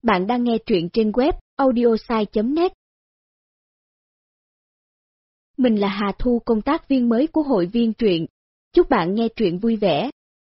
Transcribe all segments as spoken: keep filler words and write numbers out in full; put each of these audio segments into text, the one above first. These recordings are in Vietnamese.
Bạn đang nghe truyện trên web audiosai chấm net. Mình là Hà Thu, công tác viên mới của hội viên truyện. Chúc bạn nghe truyện vui vẻ.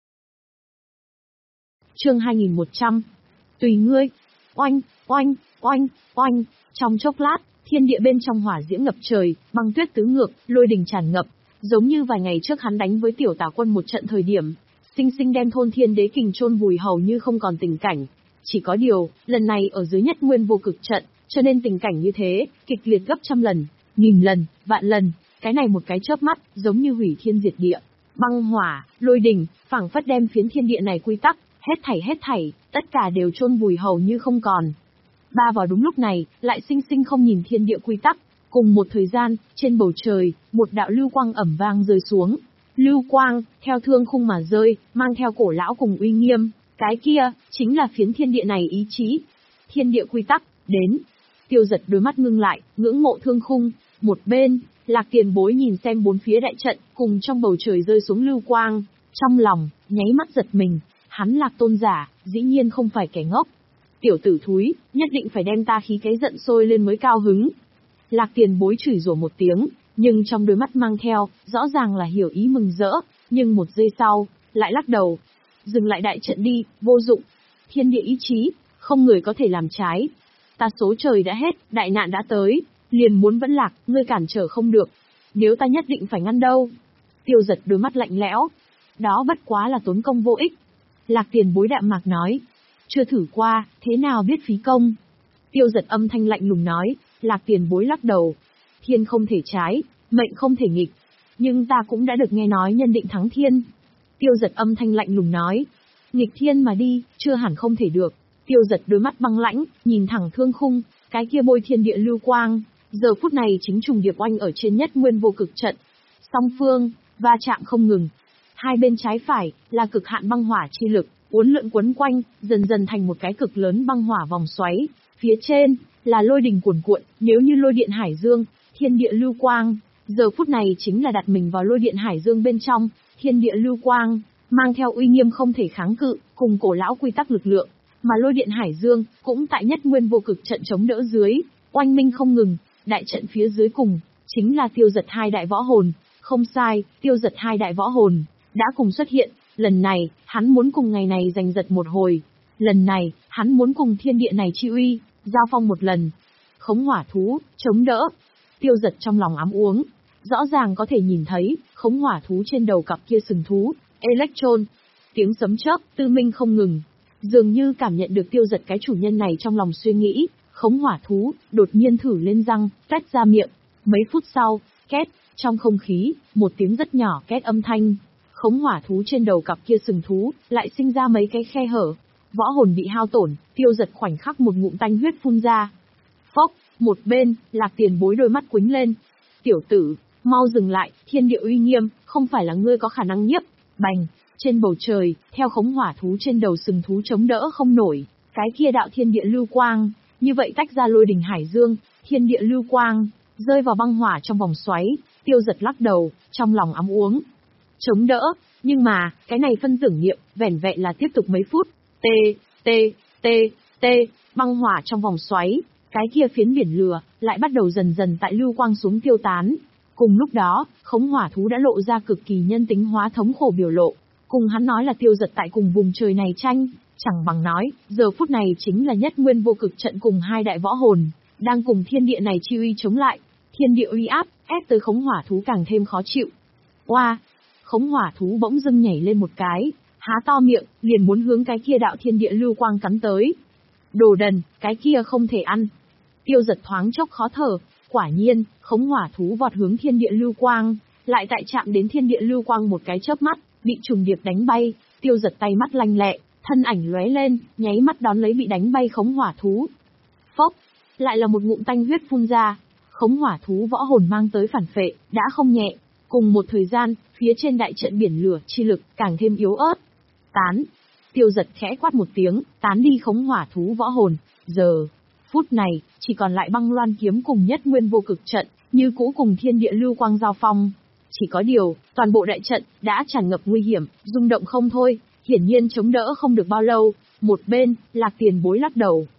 Chương hai nghìn một trăm. Tùy ngươi. Oanh, oanh, oanh, oanh. Trong chốc lát, thiên địa bên trong hỏa diễm ngập trời, băng tuyết tứ ngược, lôi đình tràn ngập, giống như vài ngày trước hắn đánh với tiểu tả quân một trận thời điểm, sinh sinh đem thôn thiên đế kình chôn vùi hầu như không còn tình cảnh. Chỉ có điều, lần này ở dưới nhất nguyên vô cực trận, cho nên tình cảnh như thế, kịch liệt gấp trăm lần, nghìn lần, vạn lần, cái này một cái chớp mắt, giống như hủy thiên diệt địa. Băng hỏa, lôi đình, phảng phất đem phiến thiên địa này quy tắc, hết thảy hết thảy, tất cả đều chôn vùi hầu như không còn. Ba vào đúng lúc này, lại sinh sinh không nhìn thiên địa quy tắc, cùng một thời gian, trên bầu trời, một đạo lưu quang ẩm vang rơi xuống. Lưu quang, theo thương khung mà rơi, mang theo cổ lão cùng uy nghiêm. Cái kia, chính là phiến thiên địa này ý chí. Thiên địa quy tắc, đến. Tiêu Giật đôi mắt ngưng lại, ngưỡng mộ thương khung. Một bên, Lạc Tiền Bối nhìn xem bốn phía đại trận, cùng trong bầu trời rơi xuống lưu quang. Trong lòng, nháy mắt giật mình. Hắn Lạc tôn giả, dĩ nhiên không phải kẻ ngốc. Tiểu tử thúi, nhất định phải đem ta khí cái giận sôi lên mới cao hứng. Lạc Tiền Bối chửi rủa một tiếng, nhưng trong đôi mắt mang theo, rõ ràng là hiểu ý mừng rỡ, nhưng một giây sau, lại lắc đầu. Dừng lại đại trận đi, vô dụng. Thiên địa ý chí, không người có thể làm trái. Ta số trời đã hết, đại nạn đã tới, liền muốn vẫn lạc, ngươi cản trở không được. Nếu ta nhất định phải ngăn đâu. Tiêu Giật đôi mắt lạnh lẽo. Đó bất quá là tốn công vô ích. Lạc Tiền Bối đạm mạc nói. Chưa thử qua, thế nào biết phí công. Tiêu Giật âm thanh lạnh lùng nói. Lạc Tiền Bối lắc đầu. Thiên không thể trái, mệnh không thể nghịch. Nhưng ta cũng đã được nghe nói nhân định thắng thiên. Tiêu Giật âm thanh lạnh lùng nói. Nghịch thiên mà đi, chưa hẳn không thể được. Tiêu Giật đôi mắt băng lãnh, nhìn thẳng thương khung, cái kia bôi thiên địa lưu quang. Giờ phút này chính trùng điệp oanh ở trên nhất nguyên vô cực trận. Song phương, va chạm không ngừng. Hai bên trái phải, là cực hạn băng hỏa chi lực, uốn lượn quấn quanh, dần dần thành một cái cực lớn băng hỏa vòng xoáy. Phía trên, là lôi đình cuồn cuộn, nếu như lôi điện hải dương, thiên địa lưu quang. Giờ phút này chính là đặt mình vào lôi điện hải dương bên trong. Thiên địa lưu quang, mang theo uy nghiêm không thể kháng cự, cùng cổ lão quy tắc lực lượng, mà lôi điện hải dương, cũng tại nhất nguyên vô cực trận chống đỡ dưới, oanh minh không ngừng, đại trận phía dưới cùng, chính là Tiêu Giật hai đại võ hồn, không sai, Tiêu Giật hai đại võ hồn, đã cùng xuất hiện, lần này, hắn muốn cùng ngày này giành giật một hồi, lần này, hắn muốn cùng thiên địa này chi uy, giao phong một lần, khống hỏa thú, chống đỡ, Tiêu Giật trong lòng ám uống. Rõ ràng có thể nhìn thấy, khống hỏa thú trên đầu cặp kia sừng thú, Electron. Tiếng sấm chớp, tư minh không ngừng. Dường như cảm nhận được Tiêu Giật cái chủ nhân này trong lòng suy nghĩ, khống hỏa thú, đột nhiên thử lên răng, tét ra miệng. Mấy phút sau, két, trong không khí, một tiếng rất nhỏ két âm thanh. Khống hỏa thú trên đầu cặp kia sừng thú, lại sinh ra mấy cái khe hở. Võ hồn bị hao tổn, Tiêu Giật khoảnh khắc một ngụm tanh huyết phun ra. Phốc, một bên, Lạc Tiền Bối đôi mắt quĩnh lên. Tiểu tử, mau dừng lại, thiên địa uy nghiêm, không phải là ngươi có khả năng nhiếp. Bành, trên bầu trời, theo khống hỏa thú trên đầu sừng thú chống đỡ không nổi, cái kia đạo thiên địa lưu quang, như vậy tách ra lôi đình hải dương, thiên địa lưu quang, rơi vào băng hỏa trong vòng xoáy. Tiêu Giật lắc đầu, trong lòng ám uống. Chống đỡ, nhưng mà, cái này phân tưởng niệm, vẻn vẹn là tiếp tục mấy phút. Tê, tê, tê, tê, băng hỏa trong vòng xoáy, cái kia phiến biển lửa, lại bắt đầu dần dần tại lưu quang xuống tiêu tán. Cùng lúc đó, khống hỏa thú đã lộ ra cực kỳ nhân tính hóa thống khổ biểu lộ. Cùng hắn nói là Tiêu Giật tại cùng vùng trời này tranh, chẳng bằng nói, giờ phút này chính là nhất nguyên vô cực trận cùng hai đại võ hồn, đang cùng thiên địa này chi uy chống lại. Thiên địa uy áp, ép tới khống hỏa thú càng thêm khó chịu. Oa! Khống hỏa thú bỗng dưng nhảy lên một cái, há to miệng, liền muốn hướng cái kia đạo thiên địa lưu quang cắn tới. Đồ đần, cái kia không thể ăn. Tiêu Giật thoáng chốc khó thở. Quả nhiên, khống hỏa thú vọt hướng thiên địa lưu quang, lại tại chạm đến thiên địa lưu quang một cái chớp mắt, bị trùng điệp đánh bay. Tiêu Giật tay mắt lanh lẹ, thân ảnh lóe lên, nháy mắt đón lấy bị đánh bay khống hỏa thú. Phốc, lại là một ngụm tanh huyết phun ra. Khống hỏa thú võ hồn mang tới phản phệ, đã không nhẹ. Cùng một thời gian, phía trên đại trận biển lửa chi lực càng thêm yếu ớt. Tán. Tiêu Giật khẽ quát một tiếng, tán đi khống hỏa thú võ hồn. Giờ phút này, chỉ còn lại băng loan kiếm cùng nhất nguyên vô cực trận, như cũ cùng thiên địa lưu quang giao phong. Chỉ có điều, toàn bộ đại trận, đã tràn ngập nguy hiểm, rung động không thôi, hiển nhiên chống đỡ không được bao lâu. Một bên, Lạc Tiền Bối lắc đầu.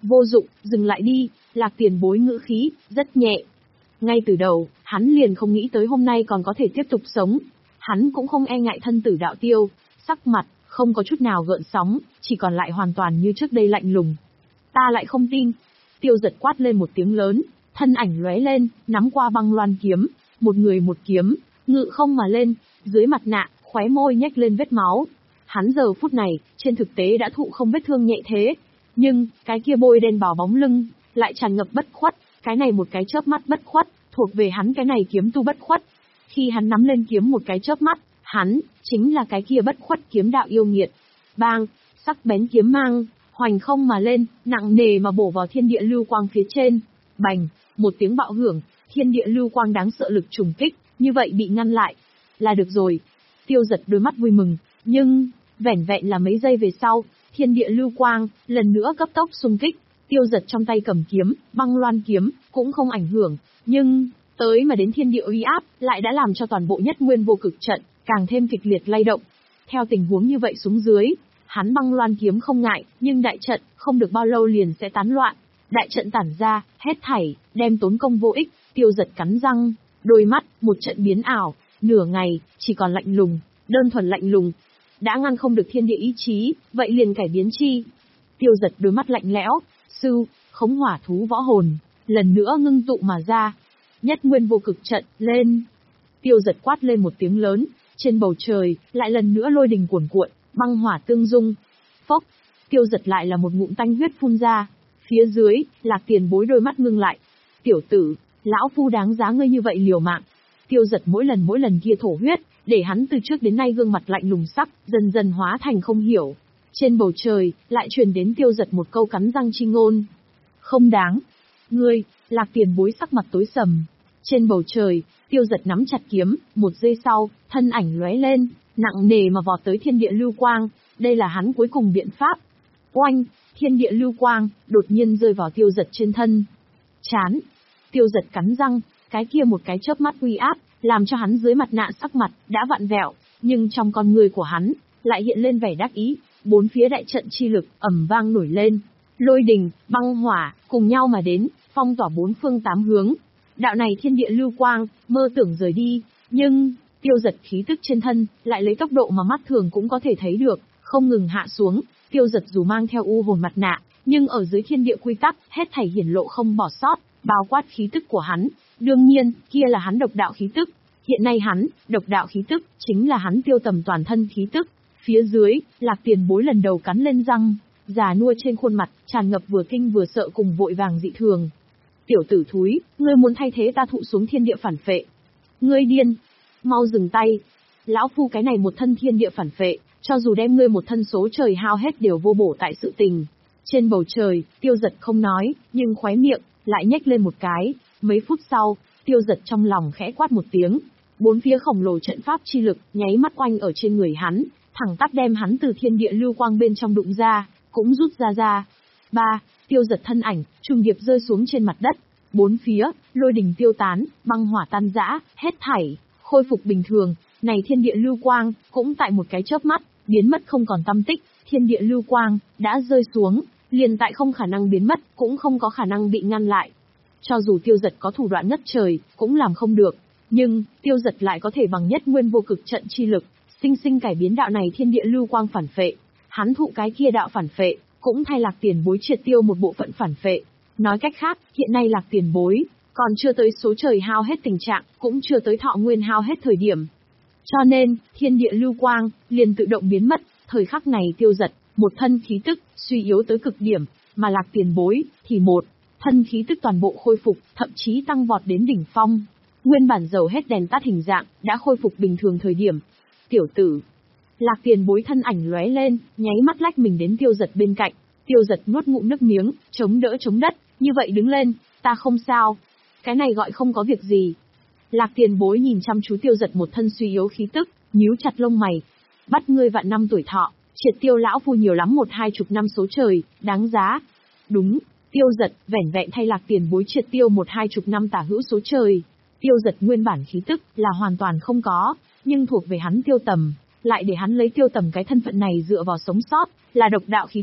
Vô dụng, dừng lại đi, Lạc Tiền Bối ngữ khí, rất nhẹ. Ngay từ đầu, hắn liền không nghĩ tới hôm nay còn có thể tiếp tục sống. Hắn cũng không e ngại thân tử đạo tiêu, sắc mặt, không có chút nào gợn sóng, chỉ còn lại hoàn toàn như trước đây lạnh lùng. Ta lại không tin. Tiêu Giật quát lên một tiếng lớn, thân ảnh lóe lên, nắm qua băng loan kiếm, một người một kiếm, ngự không mà lên, dưới mặt nạ, khóe môi nhếch lên vết máu. Hắn giờ phút này, trên thực tế đã thụ không vết thương nhẹ thế, nhưng, cái kia bôi đen bào bóng lưng, lại tràn ngập bất khuất, cái này một cái chớp mắt bất khuất, thuộc về hắn cái này kiếm tu bất khuất. Khi hắn nắm lên kiếm một cái chớp mắt, hắn, chính là cái kia bất khuất kiếm đạo yêu nghiệt. Bang, sắc bén kiếm mang, hoành không mà lên, nặng nề mà bổ vào thiên địa lưu quang phía trên. Bành, một tiếng bạo hưởng, thiên địa lưu quang đáng sợ lực trùng kích, như vậy bị ngăn lại. Là được rồi. Tiêu Giật đôi mắt vui mừng, nhưng, vẻn vẹn là mấy giây về sau, thiên địa lưu quang, lần nữa cấp tốc xung kích. Tiêu Giật trong tay cầm kiếm, băng loan kiếm, cũng không ảnh hưởng, nhưng, tới mà đến thiên địa uy áp, lại đã làm cho toàn bộ nhất nguyên vô cực trận, càng thêm kịch liệt lay động. Theo tình huống như vậy xuống dưới, hắn băng loan kiếm không ngại, nhưng đại trận, không được bao lâu liền sẽ tán loạn. Đại trận tản ra, hết thảy, đem tốn công vô ích. Tiêu Giật cắn răng, đôi mắt, một trận biến ảo, nửa ngày, chỉ còn lạnh lùng, đơn thuần lạnh lùng. Đã ngăn không được thiên địa ý chí, vậy liền cải biến chi. Tiêu Giật đôi mắt lạnh lẽo, sư, khống hỏa thú võ hồn, lần nữa ngưng tụ mà ra. Nhất nguyên vô cực trận, lên. Tiêu Giật quát lên một tiếng lớn, trên bầu trời, lại lần nữa lôi đình cuồn cuộn, băng hỏa tương dung. Phốc, Tiêu Giật lại là một ngụm tanh huyết phun ra. Phía dưới, Lạc Tiền Bối đôi mắt ngưng lại. Tiểu tử, lão phu đáng giá ngươi như vậy liều mạng. Tiêu Giật mỗi lần mỗi lần kia thổ huyết, để hắn từ trước đến nay gương mặt lạnh lùng sắc, dần dần hóa thành không hiểu. Trên bầu trời, lại truyền đến Tiêu Giật một câu cắn răng chi ngôn. Không đáng. Ngươi, Lạc Tiền Bối sắc mặt tối sầm. Trên bầu trời, Tiêu Giật nắm chặt kiếm, một giây sau, thân ảnh lóe lên, nặng nề mà vọt tới thiên địa lưu quang. Đây là hắn cuối cùng biện pháp. Oanh, thiên địa lưu quang, đột nhiên rơi vào Tiêu Giật trên thân. Chán. Tiêu Giật cắn răng, cái kia một cái chớp mắt uy áp, làm cho hắn dưới mặt nạ sắc mặt, đã vặn vẹo, nhưng trong con người của hắn, lại hiện lên vẻ đắc ý, bốn phía đại trận chi lực, ầm vang nổi lên. Lôi đình, băng hỏa, cùng nhau mà đến, phong tỏa bốn phương tám hướng. Đạo này thiên địa lưu quang, mơ tưởng rời đi, nhưng, Tiêu Giật khí tức trên thân, lại lấy tốc độ mà mắt thường cũng có thể thấy được, không ngừng hạ xuống. Tiêu Giật dù mang theo u hồn mặt nạ, nhưng ở dưới thiên địa quy tắc, hết thảy hiển lộ không bỏ sót, bao quát khí tức của hắn. Đương nhiên, kia là hắn độc đạo khí tức. Hiện nay hắn, độc đạo khí tức, chính là hắn tiêu tầm toàn thân khí tức. Phía dưới, Lạc Tiền Bối lần đầu cắn lên răng, già nua trên khuôn mặt, tràn ngập vừa kinh vừa sợ cùng vội vàng dị thường. Tiểu tử thúi, ngươi muốn thay thế ta thụ xuống thiên địa phản phệ. Ngươi điên. Mau dừng tay. Lão phu cái này một thân thiên địa phản phệ, cho dù đem ngươi một thân số trời hao hết đều vô bổ tại sự tình. Trên bầu trời, Tiêu Giật không nói, nhưng khóe miệng, lại nhếch lên một cái. Mấy phút sau, Tiêu Giật trong lòng khẽ quát một tiếng. Bốn phía khổng lồ trận pháp chi lực, nháy mắt quanh ở trên người hắn, thẳng tắp đem hắn từ thiên địa lưu quang bên trong đụng ra, cũng rút ra ra. Ba, Tiêu Giật thân ảnh, trùng điệp rơi xuống trên mặt đất. Bốn phía, lôi đình tiêu tán, băng hỏa tan rã, hết thảy, khôi phục bình thường. Này thiên địa lưu quang, cũng tại một cái chớp mắt, biến mất không còn tăm tích. Thiên địa lưu quang, đã rơi xuống, liền tại không khả năng biến mất, cũng không có khả năng bị ngăn lại. Cho dù Tiêu Giật có thủ đoạn ngất trời, cũng làm không được. Nhưng, Tiêu Giật lại có thể bằng nhất nguyên vô cực trận chi lực, sinh sinh cải biến đạo này thiên địa lưu quang phản phệ. Hắn thụ cái kia đạo phản phệ, cũng thay Lạc Tiền Bối triệt tiêu một bộ phận phản phệ. Nói cách khác, hiện nay Lạc Tiền Bối, còn chưa tới số trời hao hết tình trạng, cũng chưa tới thọ nguyên hao hết thời điểm. Cho nên, thiên địa lưu quang, liền tự động biến mất, thời khắc này Tiêu Giật, một thân khí tức, suy yếu tới cực điểm, mà Lạc Tiền Bối, thì một, thân khí tức toàn bộ khôi phục, thậm chí tăng vọt đến đỉnh phong. Nguyên bản dầu hết đèn tắt hình dạng, đã khôi phục bình thường thời điểm. Tiểu tử. Lạc Tiền Bối thân ảnh lóe lên, nháy mắt lách mình đến Tiêu Giật bên cạnh. Tiêu Giật nuốt ngụm nước miếng, chống đỡ chống đất, như vậy đứng lên, ta không sao. Cái này gọi không có việc gì. Lạc Tiền Bối nhìn chăm chú Tiêu Giật một thân suy yếu khí tức, nhíu chặt lông mày. Bắt ngươi vạn năm tuổi thọ, triệt tiêu lão phu nhiều lắm một hai chục năm số trời, đáng giá. Đúng, Tiêu Giật, vẻn vẹn thay Lạc Tiền Bối triệt tiêu một hai chục năm tả hữu số trời. Tiêu Giật nguyên bản khí tức là hoàn toàn không có, nhưng thuộc về hắn Tiêu Tầm, lại để hắn lấy Tiêu Tầm cái thân phận này dựa vào sống sót, là độc đạo khí tức.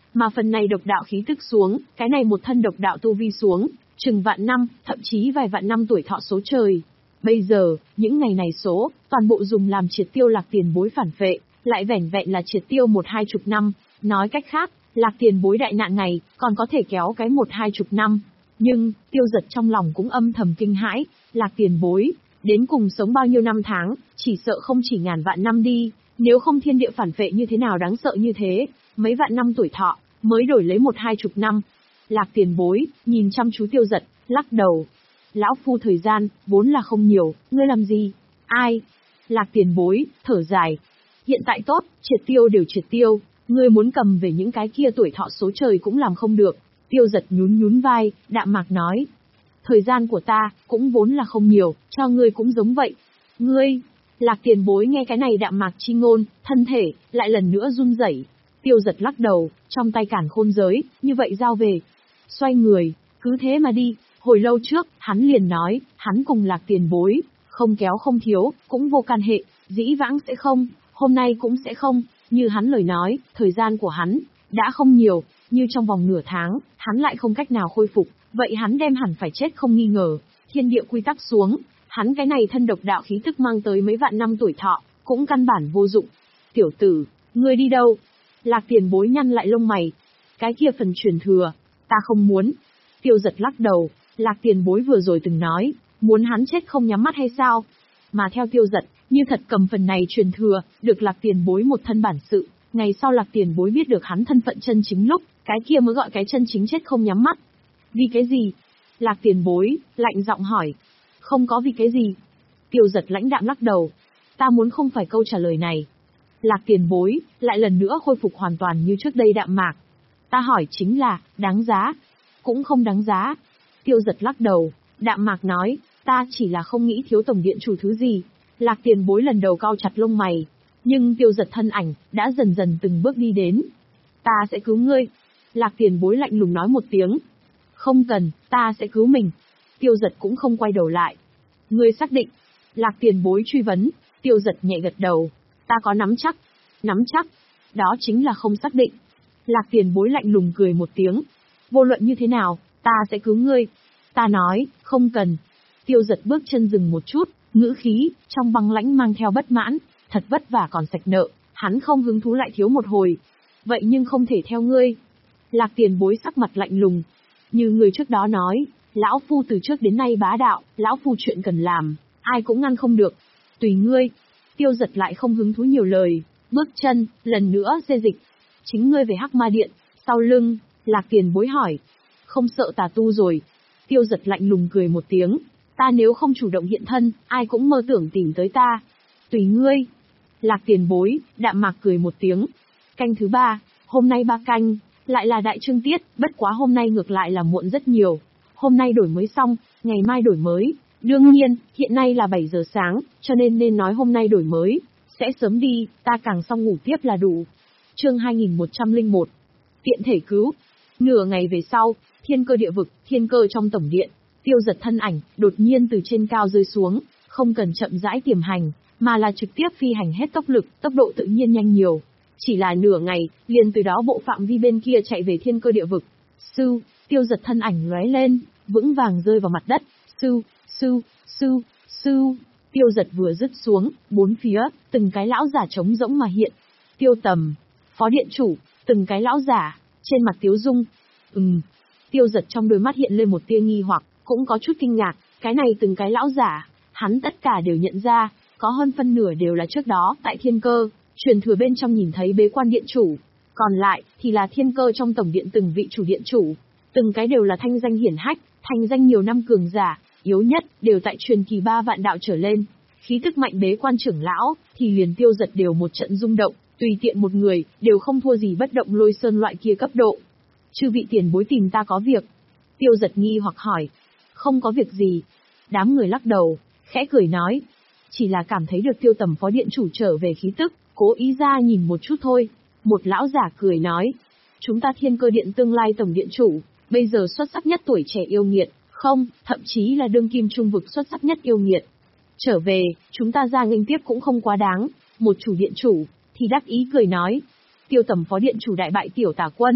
Mà phần này độc đạo khí tức xuống, cái này một thân độc đạo tu vi xuống, chừng vạn năm, thậm chí vài vạn năm tuổi thọ số trời. Bây giờ, những ngày này số, toàn bộ dùng làm triệt tiêu Lạc Tiền Bối phản vệ, lại vẻn vẹn là triệt tiêu một hai chục năm. Nói cách khác, Lạc Tiền Bối đại nạn này, còn có thể kéo cái một hai chục năm. Nhưng, Tiêu Giật trong lòng cũng âm thầm kinh hãi, Lạc Tiền Bối, đến cùng sống bao nhiêu năm tháng, chỉ sợ không chỉ ngàn vạn năm đi, nếu không thiên địa phản vệ như thế nào đáng sợ như thế, mấy vạn năm tuổi thọ, mới đổi lấy một hai chục năm. Lạc Tiền Bối, nhìn chăm chú Tiêu Giật, lắc đầu. Lão phu thời gian, vốn là không nhiều, ngươi làm gì? Ai? Lạc Tiền Bối, thở dài. Hiện tại tốt, triệt tiêu đều triệt tiêu, ngươi muốn cầm về những cái kia tuổi thọ số trời cũng làm không được. Tiêu Giật nhún nhún vai, đạm mạc nói. Thời gian của ta, cũng vốn là không nhiều, cho ngươi cũng giống vậy. Ngươi, Lạc Tiền Bối nghe cái này đạm mạc chi ngôn, thân thể, lại lần nữa run rẩy. Tiêu Giật lắc đầu, trong tay cản khôn giới, như vậy giao về. Xoay người, cứ thế mà đi, hồi lâu trước, hắn liền nói, hắn cùng Lạc Tiền Bối, không kéo không thiếu, cũng vô can hệ, dĩ vãng sẽ không, hôm nay cũng sẽ không, như hắn lời nói, thời gian của hắn, đã không nhiều, như trong vòng nửa tháng, hắn lại không cách nào khôi phục, vậy hắn đem hẳn phải chết không nghi ngờ, thiên địa quy tắc xuống, hắn cái này thân độc đạo khí tức mang tới mấy vạn năm tuổi thọ, cũng căn bản vô dụng. Tiểu tử, ngươi đi đâu? Lạc Tiền Bối nhăn lại lông mày. Cái kia phần truyền thừa, ta không muốn. Tiêu Giật lắc đầu, Lạc Tiền Bối vừa rồi từng nói, muốn hắn chết không nhắm mắt hay sao? Mà theo Tiêu Giật, như thật cầm phần này truyền thừa, được Lạc Tiền Bối một thân bản sự, ngày sau Lạc Tiền Bối biết được hắn thân phận chân chính lúc, cái kia mới gọi cái chân chính chết không nhắm mắt. Vì cái gì? Lạc Tiền Bối, lạnh giọng hỏi. Không có vì cái gì. Tiêu Giật lãnh đạm lắc đầu. Ta muốn không phải câu trả lời này. Lạc Tiền Bối, lại lần nữa khôi phục hoàn toàn như trước đây đạm mạc. Ta hỏi chính là, đáng giá. Cũng không đáng giá. Tiêu Giật lắc đầu, đạm mạc nói, ta chỉ là không nghĩ thiếu tổng điện chủ thứ gì. Lạc Tiền Bối lần đầu cau chặt lông mày. Nhưng Tiêu Giật thân ảnh, đã dần dần từng bước đi đến. Ta sẽ cứu ngươi. Lạc Tiền Bối lạnh lùng nói một tiếng. Không cần, ta sẽ cứu mình. Tiêu Giật cũng không quay đầu lại. Ngươi xác định. Lạc Tiền Bối truy vấn. Tiêu Giật nhẹ gật đầu. Ta có nắm chắc. Nắm chắc. Đó chính là không xác định. Lạc Tiền Bối lạnh lùng cười một tiếng. Vô luận như thế nào, ta sẽ cứu ngươi. Ta nói, không cần. Tiêu Giật bước chân dừng một chút, ngữ khí, trong băng lãnh mang theo bất mãn. Thật vất vả còn sạch nợ, hắn không hứng thú lại thiếu một hồi. Vậy nhưng không thể theo ngươi. Lạc Tiền Bối sắc mặt lạnh lùng. Như người trước đó nói, lão phu từ trước đến nay bá đạo, lão phu chuyện cần làm, ai cũng ngăn không được. Tùy ngươi. Tiêu Giật lại không hứng thú nhiều lời, bước chân, lần nữa xê dịch. Chính ngươi về Hắc Ma Điện, sau lưng, Lạc Tiền Bối hỏi. Không sợ tà tu rồi. Tiêu Giật lạnh lùng cười một tiếng. Ta nếu không chủ động hiện thân, ai cũng mơ tưởng tìm tới ta. Tùy ngươi. Lạc Tiền Bối, đạm mạc cười một tiếng. Canh thứ ba, hôm nay ba canh, lại là đại trương tiết, bất quá hôm nay ngược lại là muộn rất nhiều. Hôm nay đổi mới xong, ngày mai đổi mới. Đương nhiên, hiện nay là bảy giờ sáng, cho nên nên nói hôm nay đổi mới. Sẽ sớm đi, ta càng xong ngủ tiếp là đủ. Chương hai nghìn một trăm lẻ một. Tiện thể cứu. Nửa ngày về sau, thiên cơ địa vực, thiên cơ trong tổng điện. Tiêu Giật thân ảnh, đột nhiên từ trên cao rơi xuống, không cần chậm rãi tiềm hành, mà là trực tiếp phi hành hết tốc lực, tốc độ tự nhiên nhanh nhiều. Chỉ là nửa ngày, liền từ đó bộ phạm vi bên kia chạy về thiên cơ địa vực. Sư, Tiêu Giật thân ảnh lóe lên, vững vàng rơi vào mặt đất. Sư, sư, sư, sư. Tiêu Giật vừa dứt xuống, bốn phía, từng cái lão giả trống rỗng mà hiện. Tiêu Tầm, Phó Điện Chủ, từng cái lão giả, trên mặt tiếu dung. Ừm. Tiêu Giật trong đôi mắt hiện lên một tia nghi hoặc, cũng có chút kinh ngạc, cái này từng cái lão giả, hắn tất cả đều nhận ra, có hơn phân nửa đều là trước đó, tại thiên cơ, truyền thừa bên trong nhìn thấy bế quan điện chủ. Còn lại, thì là thiên cơ trong tổng điện từng vị chủ điện chủ. Từng cái đều là thanh danh hiển hách, thành danh nhiều năm cường giả, yếu nhất, đều tại truyền kỳ ba vạn đạo trở lên. Khí thức mạnh bế quan trưởng lão, thì liền Tiêu Giật đều một trận rung động, tùy tiện một người, đều không thua gì bất động lôi sơn loại kia cấp độ. Chư vị tiền bối tìm ta có việc. Tiêu Giật nghi hoặc hỏi. Không có việc gì. Đám người lắc đầu, khẽ cười nói. Chỉ là cảm thấy được Tiêu Tầm Phó Điện Chủ trở về khí tức, cố ý ra nhìn một chút thôi. Một lão giả cười nói. Chúng ta thiên cơ điện tương lai tổng điện chủ, bây giờ xuất sắc nhất tuổi trẻ yêu nghiệt, không, thậm chí là đương kim trung vực xuất sắc nhất yêu nghiệt. Trở về, chúng ta ra nghênh tiếp cũng không quá đáng. Một chủ điện chủ, thì đắc ý cười nói. Tiêu Tầm Phó Điện Chủ đại bại tiểu tả quân,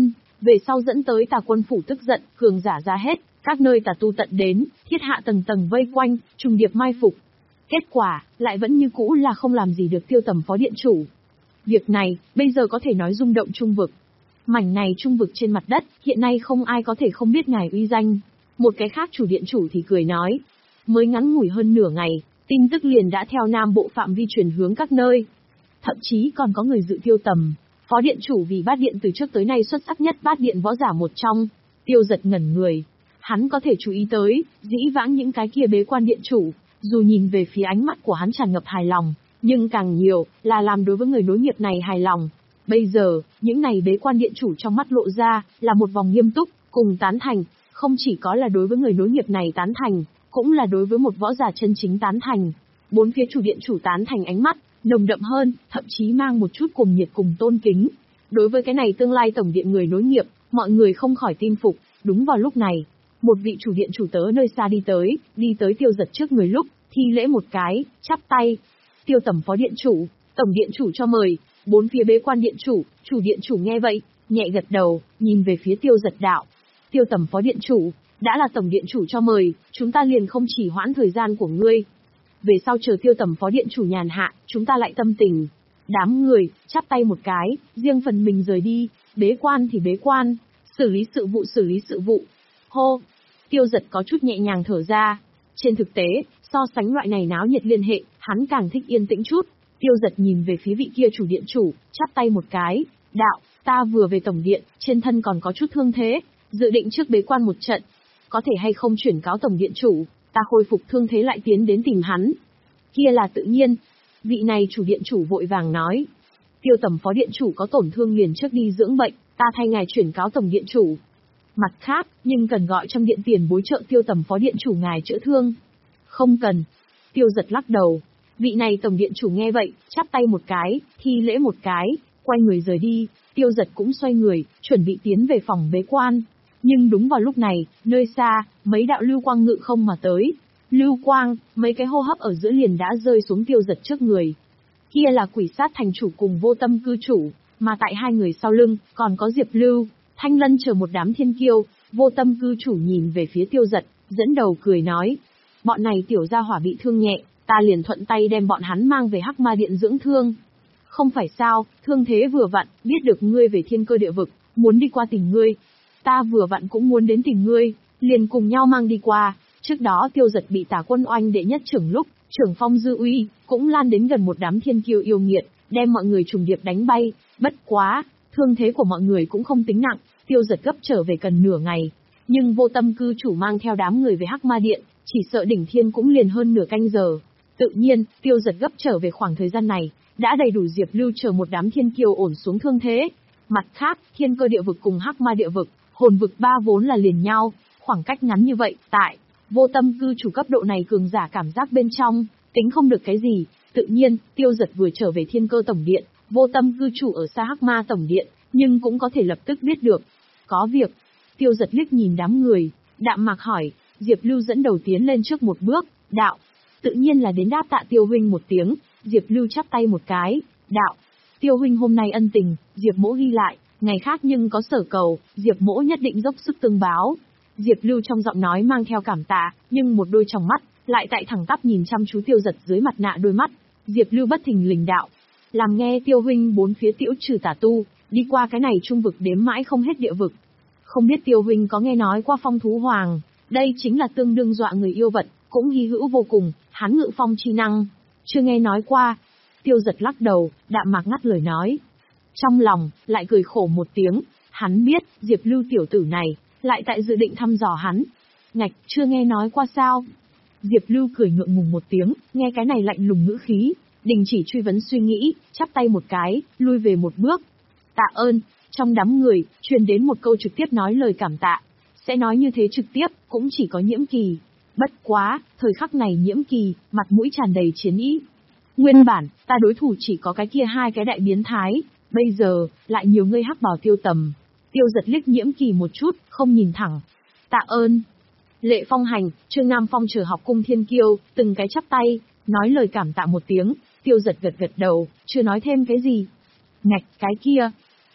Về sau dẫn tới Tà Quân phủ tức giận, cường giả ra hết, các nơi tà tu tận đến, thiết hạ tầng tầng vây quanh, trùng điệp mai phục. Kết quả, lại vẫn như cũ là không làm gì được Tiêu Tầm phó điện chủ. Việc này, bây giờ có thể nói rung động trung vực. Mảnh này trung vực trên mặt đất, hiện nay không ai có thể không biết ngài uy danh. Một cái khác chủ điện chủ thì cười nói. Mới ngắn ngủi hơn nửa ngày, tin tức liền đã theo Nam Bộ phạm vi truyền hướng các nơi. Thậm chí còn có người dự Tiêu Tầm, phó điện chủ vì bát điện từ trước tới nay xuất sắc nhất bát điện võ giả một trong. Tiêu Giật ngẩn người. Hắn có thể chú ý tới, dĩ vãng những cái kia bế quan điện chủ, dù nhìn về phía ánh mắt của hắn tràn ngập hài lòng, nhưng càng nhiều, là làm đối với người nối nghiệp này hài lòng. Bây giờ, những này bế quan điện chủ trong mắt lộ ra, là một vòng nghiêm túc, cùng tán thành, không chỉ có là đối với người nối nghiệp này tán thành, cũng là đối với một võ giả chân chính tán thành. Bốn phía chủ điện chủ tán thành ánh mắt, nồng đậm hơn, thậm chí mang một chút cùng nhiệt cùng tôn kính. Đối với cái này tương lai tổng điện người nối nghiệp, mọi người không khỏi tin phục. Đúng vào lúc này, một vị chủ điện chủ tớ nơi xa đi tới, đi tới Tiêu Giật trước người lúc, thi lễ một cái, chắp tay. Tiêu Tầm phó điện chủ, tổng điện chủ cho mời. Bốn phía bế quan điện chủ, chủ điện chủ nghe vậy, nhẹ gật đầu, nhìn về phía Tiêu Giật đạo. Tiêu Tầm phó điện chủ, đã là tổng điện chủ cho mời, chúng ta liền không chỉ hoãn thời gian của ngươi. Về sau chờ Tiêu Tầm phó điện chủ nhàn hạ, chúng ta lại tâm tình. Đám người, chắp tay một cái, riêng phần mình rời đi, bế quan thì bế quan, xử lý sự vụ xử lý sự vụ. Hô! Tiêu Giật có chút nhẹ nhàng thở ra. Trên thực tế, so sánh loại này náo nhiệt liên hệ, hắn càng thích yên tĩnh chút. Tiêu Giật nhìn về phía vị kia chủ điện chủ, chắp tay một cái. Đạo, ta vừa về tổng điện, trên thân còn có chút thương thế, dự định trước bế quan một trận. Có thể hay không chuyển cáo tổng điện chủ, ta khôi phục thương thế lại tiến đến tìm hắn. Kia là tự nhiên. Vị này chủ điện chủ vội vàng nói. Tiêu Tầm phó điện chủ có tổn thương liền trước đi dưỡng bệnh, ta thay ngài chuyển cáo tổng điện chủ. Mặt khác, nhưng cần gọi trong điện tiền bối trợ Tiêu Tầm phó điện chủ ngài chữa thương. Không cần. Tiêu Giật lắc đầu. Vị này tổng điện chủ nghe vậy, chắp tay một cái, thi lễ một cái, quay người rời đi. Tiêu Giật cũng xoay người, chuẩn bị tiến về phòng bế quan. Nhưng đúng vào lúc này, nơi xa, mấy đạo lưu quang ngự không mà tới. Lưu quang, mấy cái hô hấp ở giữa liền đã rơi xuống Tiêu Giật trước người. Kia là Quỷ Sát thành chủ cùng Vô Tâm cư chủ, mà tại hai người sau lưng, còn có Diệp Lưu, Thanh Lân chờ một đám thiên kiêu. Vô Tâm cư chủ nhìn về phía Tiêu Giật, dẫn đầu cười nói. Bọn này tiểu gia hỏa bị thương nhẹ, ta liền thuận tay đem bọn hắn mang về Hắc Ma Điện dưỡng thương. Không phải sao, thương thế vừa vặn, biết được ngươi về Thiên Cơ địa vực, muốn đi qua tìm ngươi. Ta vừa vặn cũng muốn đến tìm ngươi, liền cùng nhau mang đi qua. Trước đó Tiêu Giật bị Tả Quân oanh đệ nhất trưởng lúc, trưởng phong dư uy, cũng lan đến gần một đám thiên kiêu yêu nghiệt, đem mọi người trùng điệp đánh bay. Bất quá, thương thế của mọi người cũng không tính nặng, Tiêu Giật gấp trở về cần nửa ngày. Nhưng Vô Tâm cư chủ mang theo đám người về Hắc Ma Điện, chỉ sợ đỉnh thiên cũng liền hơn nửa canh giờ. Tự nhiên, Tiêu Giật gấp trở về khoảng thời gian này, đã đầy đủ Diệp Lưu chờ một đám thiên kiêu ổn xuống thương thế. Mặt khác, Thiên Cơ địa vực cùng Hắc Ma địa vực, hồn vực ba vốn là liền nhau, khoảng cách ngắn như vậy, tại Vô Tâm cư chủ cấp độ này cường giả cảm giác bên trong, tính không được cái gì. Tự nhiên, Tiêu Giật vừa trở về Thiên Cơ tổng điện, Vô Tâm cư chủ ở xa Hắc Ma tổng điện, nhưng cũng có thể lập tức biết được. Có việc. Tiêu Giật liếc nhìn đám người, đạm mạc hỏi. Diệp Lưu dẫn đầu tiến lên trước một bước, đạo. Tự nhiên là đến đáp tạ Tiêu huynh một tiếng. Diệp Lưu chắp tay một cái, đạo. Tiêu huynh hôm nay ân tình, Diệp mỗ ghi lại, ngày khác nhưng có sở cầu, Diệp mỗ nhất định dốc sức tương báo. Diệp Lưu trong giọng nói mang theo cảm tạ, nhưng một đôi tròng mắt, lại tại thẳng tắp nhìn chăm chú Tiêu Giật dưới mặt nạ đôi mắt. Diệp Lưu bất thình lình đạo. Làm nghe Tiêu huynh bốn phía tiễu trừ tà tu, đi qua cái này trung vực đếm mãi không hết địa vực. Không biết Tiêu huynh có nghe nói qua Phong Thú Hoàng, đây chính là tương đương dọa người yêu vật, cũng hy hữu vô cùng, hắn ngự phong chi năng. Chưa nghe nói qua. Tiêu Giật lắc đầu, đạm mạc ngắt lời nói. Trong lòng, lại cười khổ một tiếng, hắn biết, Diệp Lưu tiểu tử này, lại tại dự định thăm dò hắn. Ngạch, chưa nghe nói qua sao? Diệp Lưu cười ngượng ngùng một tiếng, nghe cái này lạnh lùng ngữ khí, đình chỉ truy vấn suy nghĩ, chắp tay một cái, lui về một bước. Tạ ơn. Trong đám người, truyền đến một câu trực tiếp nói lời cảm tạ. Sẽ nói như thế trực tiếp, cũng chỉ có Nhiễm Kỳ. Bất quá, thời khắc này Nhiễm Kỳ, mặt mũi tràn đầy chiến ý. Nguyên bản, ta đối thủ chỉ có cái kia hai cái đại biến thái, bây giờ, lại nhiều ngươi hắc bào Tiêu Tầm. Tiêu Giật liếc Nhiễm Kỳ một chút, không nhìn thẳng. Tạ ơn. Lệ Phong Hành, Trương Nam Phong chờ học cung thiên kiêu, từng cái chắp tay, nói lời cảm tạ một tiếng. Tiêu Giật gật gật đầu, chưa nói thêm cái gì. Ngạch, cái kia.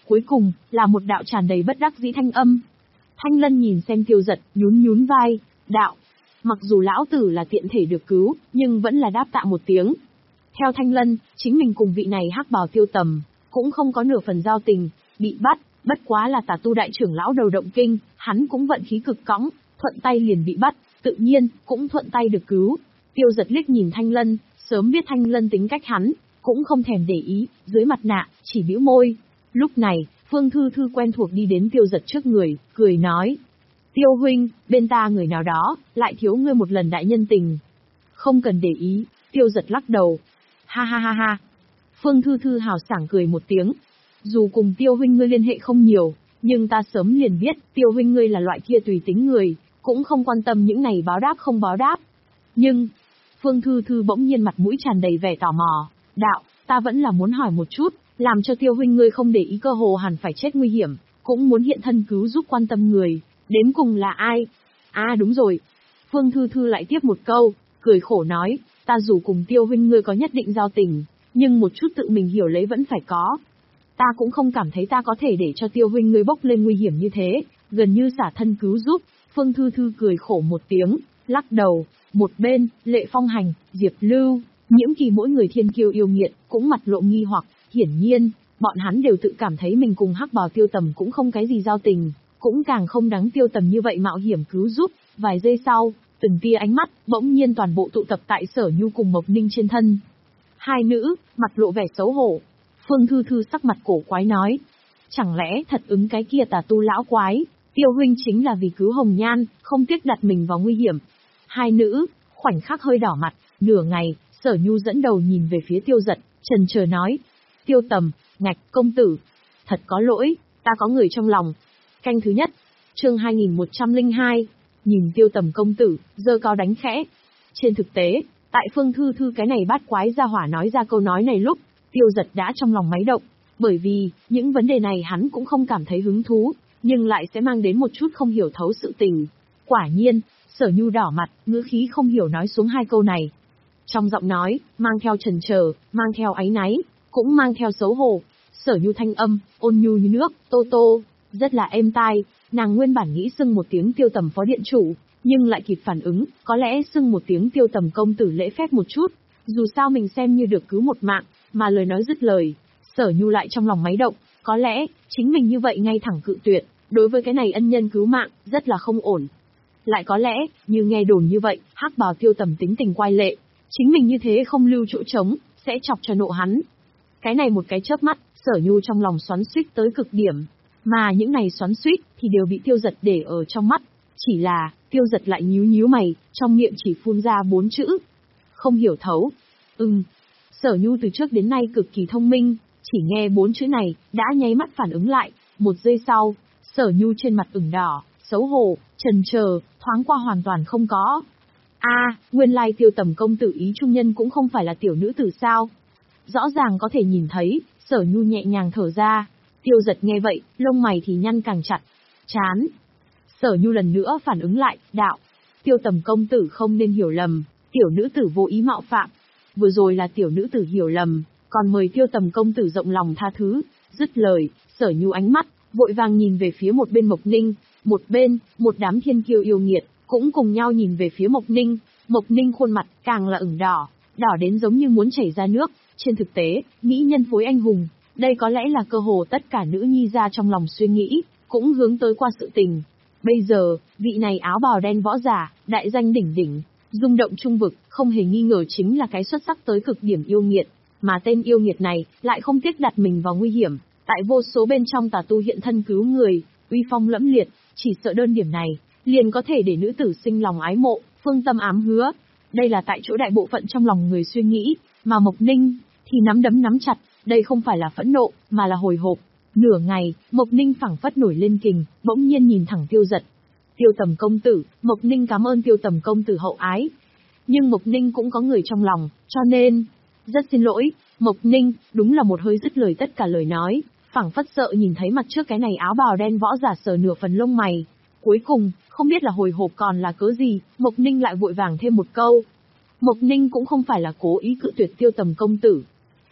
Cuối cùng, là một đạo tràn đầy bất đắc dĩ thanh âm. Thanh Lân nhìn xem Tiêu Giật, nhún nhún vai, đạo. Mặc dù lão tử là tiện thể được cứu, nhưng vẫn là đáp tạ một tiếng. Theo Thanh Lân, chính mình cùng vị này hắc bào Tiêu Tầm, cũng không có nửa phần giao tình, bị bắt, bất quá là tà tu đại trưởng lão đầu động kinh, hắn cũng vận khí cực cõng, thuận tay liền bị bắt, tự nhiên, cũng thuận tay được cứu. Tiêu Giật liếc nhìn Thanh Lân, sớm biết Thanh Lân tính cách hắn, cũng không thèm để ý, dưới mặt nạ, chỉ bĩu môi. Lúc này, Phương Thư Thư quen thuộc đi đến Tiêu Giật trước người, cười nói. Tiêu huynh, bên ta người nào đó, lại thiếu ngươi một lần đại nhân tình. Không cần để ý, Tiêu Giật lắc đầu. Ha ha ha ha. Phương Thư Thư hào sảng cười một tiếng. Dù cùng Tiêu huynh ngươi liên hệ không nhiều, nhưng ta sớm liền biết Tiêu huynh ngươi là loại kia tùy tính người, cũng không quan tâm những này báo đáp không báo đáp. Nhưng, Phương Thư Thư bỗng nhiên mặt mũi tràn đầy vẻ tò mò. Đạo, ta vẫn là muốn hỏi một chút, làm cho Tiêu huynh ngươi không để ý cơ hồ hẳn phải chết nguy hiểm, cũng muốn hiện thân cứu giúp quan tâm người, đến cùng là ai? À đúng rồi. Phương Thư Thư lại tiếp một câu, cười khổ nói, ta dù cùng Tiêu huynh ngươi có nhất định giao tình, nhưng một chút tự mình hiểu lấy vẫn phải có. Ta cũng không cảm thấy ta có thể để cho Tiêu huynh ngươi bốc lên nguy hiểm như thế, gần như xả thân cứu giúp. Phương Thư Thư cười khổ một tiếng, lắc đầu. Một bên, Lệ Phong Hành, Diệp Lưu, Nhiễm Kỳ mỗi người thiên kiêu yêu nghiệt, cũng mặt lộ nghi hoặc, hiển nhiên, bọn hắn đều tự cảm thấy mình cùng hắc bào Tiêu Tầm cũng không cái gì giao tình, cũng càng không đáng Tiêu Tầm như vậy mạo hiểm cứu giúp. Vài giây sau, từng tia ánh mắt, bỗng nhiên toàn bộ tụ tập tại Sở Nhu cùng Mộc Ninh trên thân. Hai nữ, mặt lộ vẻ xấu hổ. Phương Thư Thư sắc mặt cổ quái nói, chẳng lẽ thật ứng cái kia tà tu lão quái, Tiêu huynh chính là vì cứu Hồng Nhan, không tiếc đặt mình vào nguy hiểm. Hai nữ, khoảnh khắc hơi đỏ mặt, nửa ngày, Sở Nhu dẫn đầu nhìn về phía Tiêu Giật, chần chờ nói, Tiêu Tầm, ngạch, công tử, thật có lỗi, ta có người trong lòng. Canh thứ nhất, chương hai nghìn một trăm lẻ hai, nhìn Tiêu Tầm công tử, giơ cao đánh khẽ. Trên thực tế, tại Phương Thư Thư cái này bát quái gia hỏa nói ra câu nói này lúc, Tiêu Giật đã trong lòng máy động, bởi vì, những vấn đề này hắn cũng không cảm thấy hứng thú, nhưng lại sẽ mang đến một chút không hiểu thấu sự tình. Quả nhiên, Sở Nhu đỏ mặt, ngữ khí không hiểu nói xuống hai câu này. Trong giọng nói, mang theo chần chờ, mang theo áy náy, cũng mang theo xấu hổ. Sở Nhu thanh âm, ôn nhu như nước, tô tô, rất là êm tai. Nàng nguyên bản nghĩ xưng một tiếng Tiêu Tầm phó điện chủ, nhưng lại kịp phản ứng, có lẽ xưng một tiếng Tiêu Tầm công tử lễ phép một chút. Dù sao mình xem như được cứu một mạng, mà lời nói dứt lời, Sở Nhu lại trong lòng máy động, có lẽ, chính mình như vậy ngay thẳng cự tuyệt, đối với cái này ân nhân cứu mạng, rất là không ổn. Lại có lẽ, như nghe đồn như vậy, hắc bào Tiêu Tầm tính tình quái lệ, chính mình như thế không lưu chỗ trống, sẽ chọc cho nộ hắn. Cái này một cái chớp mắt, Sở Nhu trong lòng xoắn xuýt tới cực điểm, mà những này xoắn xuýt thì đều bị Tiêu Giật để ở trong mắt, chỉ là, Tiêu Giật lại nhíu nhíu mày, trong miệng chỉ phun ra bốn chữ. Không hiểu thấu. Ừm. Sở Nhu từ trước đến nay cực kỳ thông minh, chỉ nghe bốn chữ này, đã nháy mắt phản ứng lại, một giây sau, Sở Nhu trên mặt ửng đỏ, xấu hổ, chần chờ, thoáng qua hoàn toàn không có. A, à, nguyên lai Tiêu Tầm công tử ý trung nhân cũng không phải là tiểu nữ tử sao? Rõ ràng có thể nhìn thấy, Sở Nhu nhẹ nhàng thở ra. Tiêu Giật nghe vậy, lông mày thì nhăn càng chặt. Chán. Sở Nhu lần nữa phản ứng lại, đạo. Tiêu Tầm công tử không nên hiểu lầm, tiểu nữ tử vô ý mạo phạm. Vừa rồi là tiểu nữ tử hiểu lầm, còn mời Tiêu Tầm công tử rộng lòng tha thứ. Dứt lời, Sở Nhu ánh mắt, vội vàng nhìn về phía một bên Mộc Ninh, một bên, một đám thiên kiêu yêu nghiệt, cũng cùng nhau nhìn về phía Mộc Ninh. Mộc Ninh khuôn mặt càng là ửng đỏ, đỏ đến giống như muốn chảy ra nước. Trên thực tế, mỹ nhân phối anh hùng, đây có lẽ là cơ hồ tất cả nữ nhi ra trong lòng suy nghĩ, cũng hướng tới qua sự tình. Bây giờ, vị này áo bào đen võ giả, đại danh đỉnh đỉnh, rung động trung vực, không hề nghi ngờ chính là cái xuất sắc tới cực điểm yêu nghiệt, mà tên yêu nghiệt này lại không tiếc đặt mình vào nguy hiểm, tại vô số bên trong tà tu hiện thân cứu người, uy phong lẫm liệt, chỉ sợ đơn điểm này, liền có thể để nữ tử sinh lòng ái mộ, phương tâm ám hứa. Đây là tại chỗ đại bộ phận trong lòng người suy nghĩ, mà Mộc Ninh thì nắm đấm nắm chặt, đây không phải là phẫn nộ, mà là hồi hộp. Nửa ngày, Mộc Ninh phảng phất nổi lên kình, bỗng nhiên nhìn thẳng Tiêu Giật. Tiêu Tầm công tử, Mộc Ninh cảm ơn Tiêu Tầm công tử hậu ái. Nhưng Mộc Ninh cũng có người trong lòng, cho nên, rất xin lỗi, Mộc Ninh, đúng là một hơi dứt lời tất cả lời nói, phảng phất sợ nhìn thấy mặt trước cái này áo bào đen võ giả sờ nửa phần lông mày. Cuối cùng, không biết là hồi hộp còn là cớ gì, Mộc Ninh lại vội vàng thêm một câu. Mộc Ninh cũng không phải là cố ý cự tuyệt Tiêu Tầm công tử.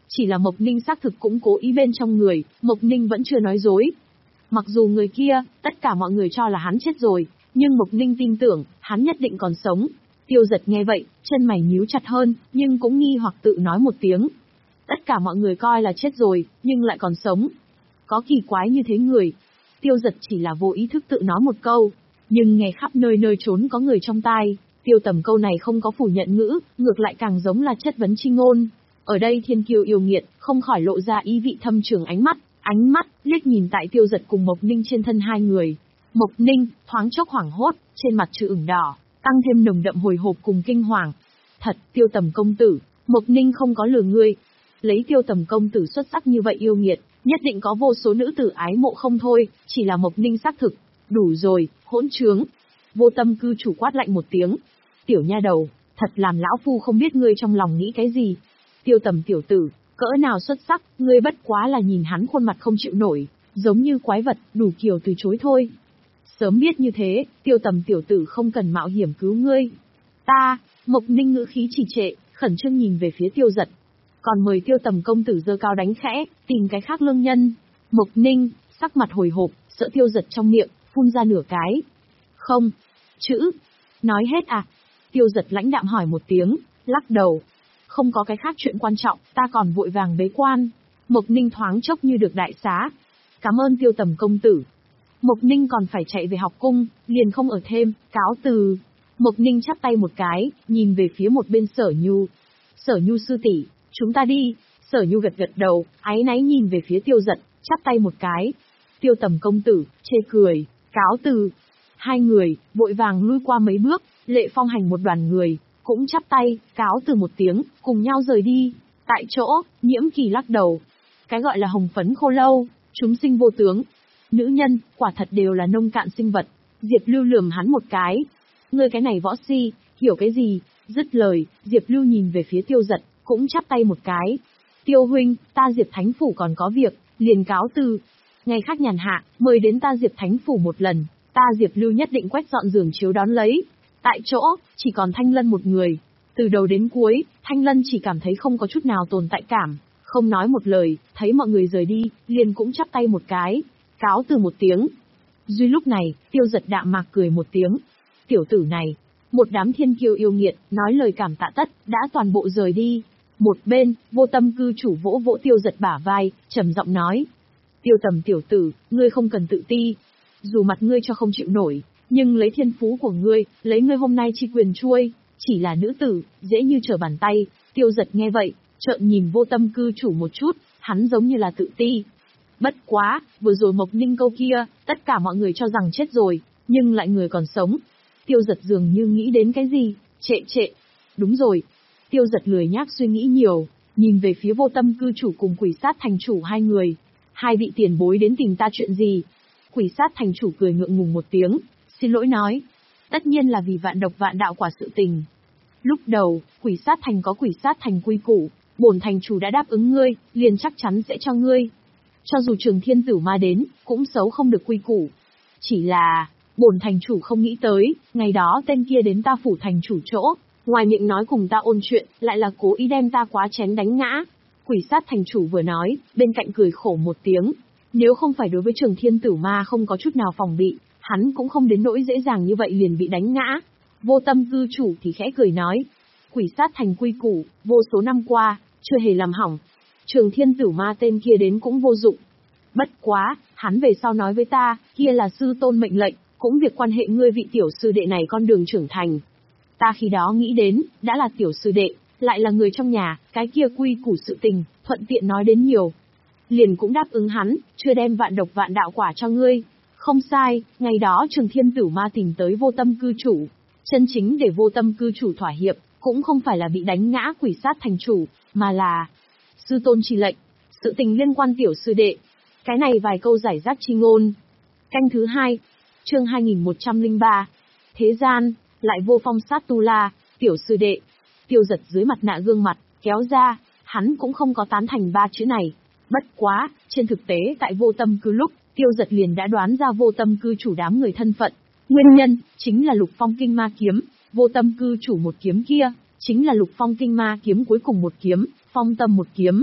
Chỉ là Mộc Ninh xác thực cũng cố ý bên trong người, Mộc Ninh vẫn chưa nói dối. Mặc dù người kia, tất cả mọi người cho là hắn chết rồi, nhưng Mộc Ninh tin tưởng, hắn nhất định còn sống. Tiêu Giật nghe vậy, chân mày nhíu chặt hơn, nhưng cũng nghi hoặc tự nói một tiếng. Tất cả mọi người coi là chết rồi, nhưng lại còn sống. Có kỳ quái như thế người. Tiêu Giật chỉ là vô ý thức tự nói một câu, nhưng nghe khắp nơi nơi trốn có người trong tai. Tiêu Tầm câu này không có phủ nhận ngữ, ngược lại càng giống là chất vấn chi ngôn. Ở đây thiên kiêu yêu nghiệt, không khỏi lộ ra ý vị thâm trường ánh mắt, ánh mắt, liếc nhìn tại Tiêu Giật cùng Mộc Ninh trên thân hai người. Mộc Ninh, thoáng chốc hoảng hốt, trên mặt chữ ửng đỏ, tăng thêm nồng đậm hồi hộp cùng kinh hoàng. Thật, Tiêu Tầm công tử, Mộc Ninh không có lừa ngươi. Lấy Tiêu Tầm công tử xuất sắc như vậy yêu nghiệt, nhất định có vô số nữ tử ái mộ không thôi, chỉ là Mộc Ninh xác thực. Đủ rồi, hỗn trướng. Vô Tâm cư chủ quát lạnh một tiếng. Tiểu nha đầu, thật làm lão phu không biết ngươi trong lòng nghĩ cái gì. Tiêu Tầm tiểu tử, cỡ nào xuất sắc, ngươi bất quá là nhìn hắn khuôn mặt không chịu nổi, giống như quái vật, đủ kiểu từ chối thôi. Sớm biết như thế, Tiêu Tầm tiểu tử không cần mạo hiểm cứu ngươi. Ta, Mộc Ninh ngữ khí trì trệ, khẩn trương nhìn về phía Tiêu Giật. Còn mời Tiêu Tầm công tử giơ cao đánh khẽ, tìm cái khác lương nhân. Mộc Ninh, sắc mặt hồi hộp, sợ Tiêu Giật trong miệng, phun ra nửa cái. Không. Chữ. Nói hết à? Tiêu Giật lãnh đạm hỏi một tiếng, lắc đầu. Không có cái khác chuyện quan trọng, ta còn vội vàng bế quan. Mộc Ninh thoáng chốc như được đại xá. Cảm ơn Tiêu Tầm công tử. Mộc Ninh còn phải chạy về học cung, liền không ở thêm, cáo từ. Mộc Ninh chắp tay một cái, nhìn về phía một bên Sở Nhu. Sở Nhu sư tỷ, chúng ta đi. Sở Nhu gật gật đầu, áy náy nhìn về phía Tiêu Giật, chắp tay một cái. Tiêu Tầm công tử, chê cười, cáo từ. Hai người, vội vàng lui qua mấy bước, Lệ Phong hành một đoàn người, cũng chắp tay, cáo từ một tiếng, cùng nhau rời đi. Tại chỗ, Nhiễm Kỳ lắc đầu. Cái gọi là hồng phấn khô lâu, chúng sinh vô tướng. Nữ nhân, quả thật đều là nông cạn sinh vật. Diệp Lưu lườm hắn một cái. Ngươi cái này võ si, hiểu cái gì? Dứt lời, Diệp Lưu nhìn về phía Tiêu Giật, cũng chắp tay một cái. Tiêu huynh, ta Diệp Thánh Phủ còn có việc, liền cáo từ. Ngày khác nhàn hạ, mời đến ta Diệp Thánh Phủ một lần, ta Diệp Lưu nhất định quét dọn giường chiếu đón lấy. Tại chỗ, chỉ còn Thanh Lân một người. Từ đầu đến cuối, Thanh Lân chỉ cảm thấy không có chút nào tồn tại cảm, không nói một lời, thấy mọi người rời đi, liền cũng chắp tay một cái, cáo từ một tiếng. Duy lúc này, Tiêu Giật đạm mạc cười một tiếng. Tiểu tử này, một đám thiên kiêu yêu nghiệt, nói lời cảm tạ tất, đã toàn bộ rời đi. Một bên, Vô Tâm cư chủ vỗ vỗ Tiêu Giật bả vai, trầm giọng nói. Tiêu Tầm tiểu tử, ngươi không cần tự ti. Dù mặt ngươi cho không chịu nổi, nhưng lấy thiên phú của ngươi, lấy ngươi hôm nay chi quyền chuôi, chỉ là nữ tử, dễ như trở bàn tay. Tiêu Giật nghe vậy, trợn nhìn Vô Tâm cư chủ một chút, hắn giống như là tự ti. Bất quá, vừa rồi Mộc Ninh câu kia, tất cả mọi người cho rằng chết rồi, nhưng lại người còn sống. Tiêu Giật dường như nghĩ đến cái gì, trệ trệ. Đúng rồi. Tiêu Giật lười nhác suy nghĩ nhiều, nhìn về phía Vô Tâm cư chủ cùng Quỷ Sát thành chủ hai người. Hai vị tiền bối đến tìm ta chuyện gì? Quỷ Sát thành chủ cười ngượng ngùng một tiếng, xin lỗi nói. Tất nhiên là vì vạn độc vạn đạo quả sự tình. Lúc đầu, Quỷ Sát thành có Quỷ Sát thành quy củ, bổn thành chủ đã đáp ứng ngươi, liền chắc chắn sẽ cho ngươi. Cho dù Trường Thiên Tử Ma đến, cũng xấu không được quy củ. Chỉ là, bổn thành chủ không nghĩ tới, ngày đó tên kia đến ta phủ thành chủ chỗ, ngoài miệng nói cùng ta ôn chuyện, lại là cố ý đem ta quá chén đánh ngã. Quỷ Sát thành chủ vừa nói, bên cạnh cười khổ một tiếng. Nếu không phải đối với Trường Thiên Tử Ma không có chút nào phòng bị, hắn cũng không đến nỗi dễ dàng như vậy liền bị đánh ngã. Vô Tâm cư chủ thì khẽ cười nói. Quỷ Sát thành quy củ, vô số năm qua, chưa hề làm hỏng. Trường Thiên Tử Ma tên kia đến cũng vô dụng. Bất quá, hắn về sau nói với ta, kia là sư tôn mệnh lệnh, cũng việc quan hệ ngươi vị tiểu sư đệ này con đường trưởng thành. Ta khi đó nghĩ đến, đã là tiểu sư đệ, lại là người trong nhà, cái kia quy củ sự tình, thuận tiện nói đến nhiều. Liền cũng đáp ứng hắn, chưa đem vạn độc vạn đạo quả cho ngươi. Không sai, ngày đó Trường Thiên Tử Ma tìm tới Vô Tâm cư chủ. Chân chính để Vô Tâm cư chủ thỏa hiệp, cũng không phải là bị đánh ngã Quỷ Sát thành chủ, mà là sư tôn chỉ lệnh, sự tình liên quan tiểu sư đệ. Cái này vài câu giải rác chi ngôn. Canh thứ hai, chương hai nghìn một trăm lẻ ba. Thế gian, lại vô phong sát tu la, tiểu sư đệ. Tiêu Giật dưới mặt nạ gương mặt, kéo ra, hắn cũng không có tán thành ba chữ này. Bất quá, trên thực tế tại Vô Tâm cư lúc, Tiêu Giật liền đã đoán ra Vô Tâm cư chủ đám người thân phận. Nguyên nhân, chính là Lục Phong Kinh Ma Kiếm, Vô Tâm cư chủ một kiếm kia, chính là Lục Phong Kinh Ma Kiếm cuối cùng một kiếm, Phong Tâm một kiếm.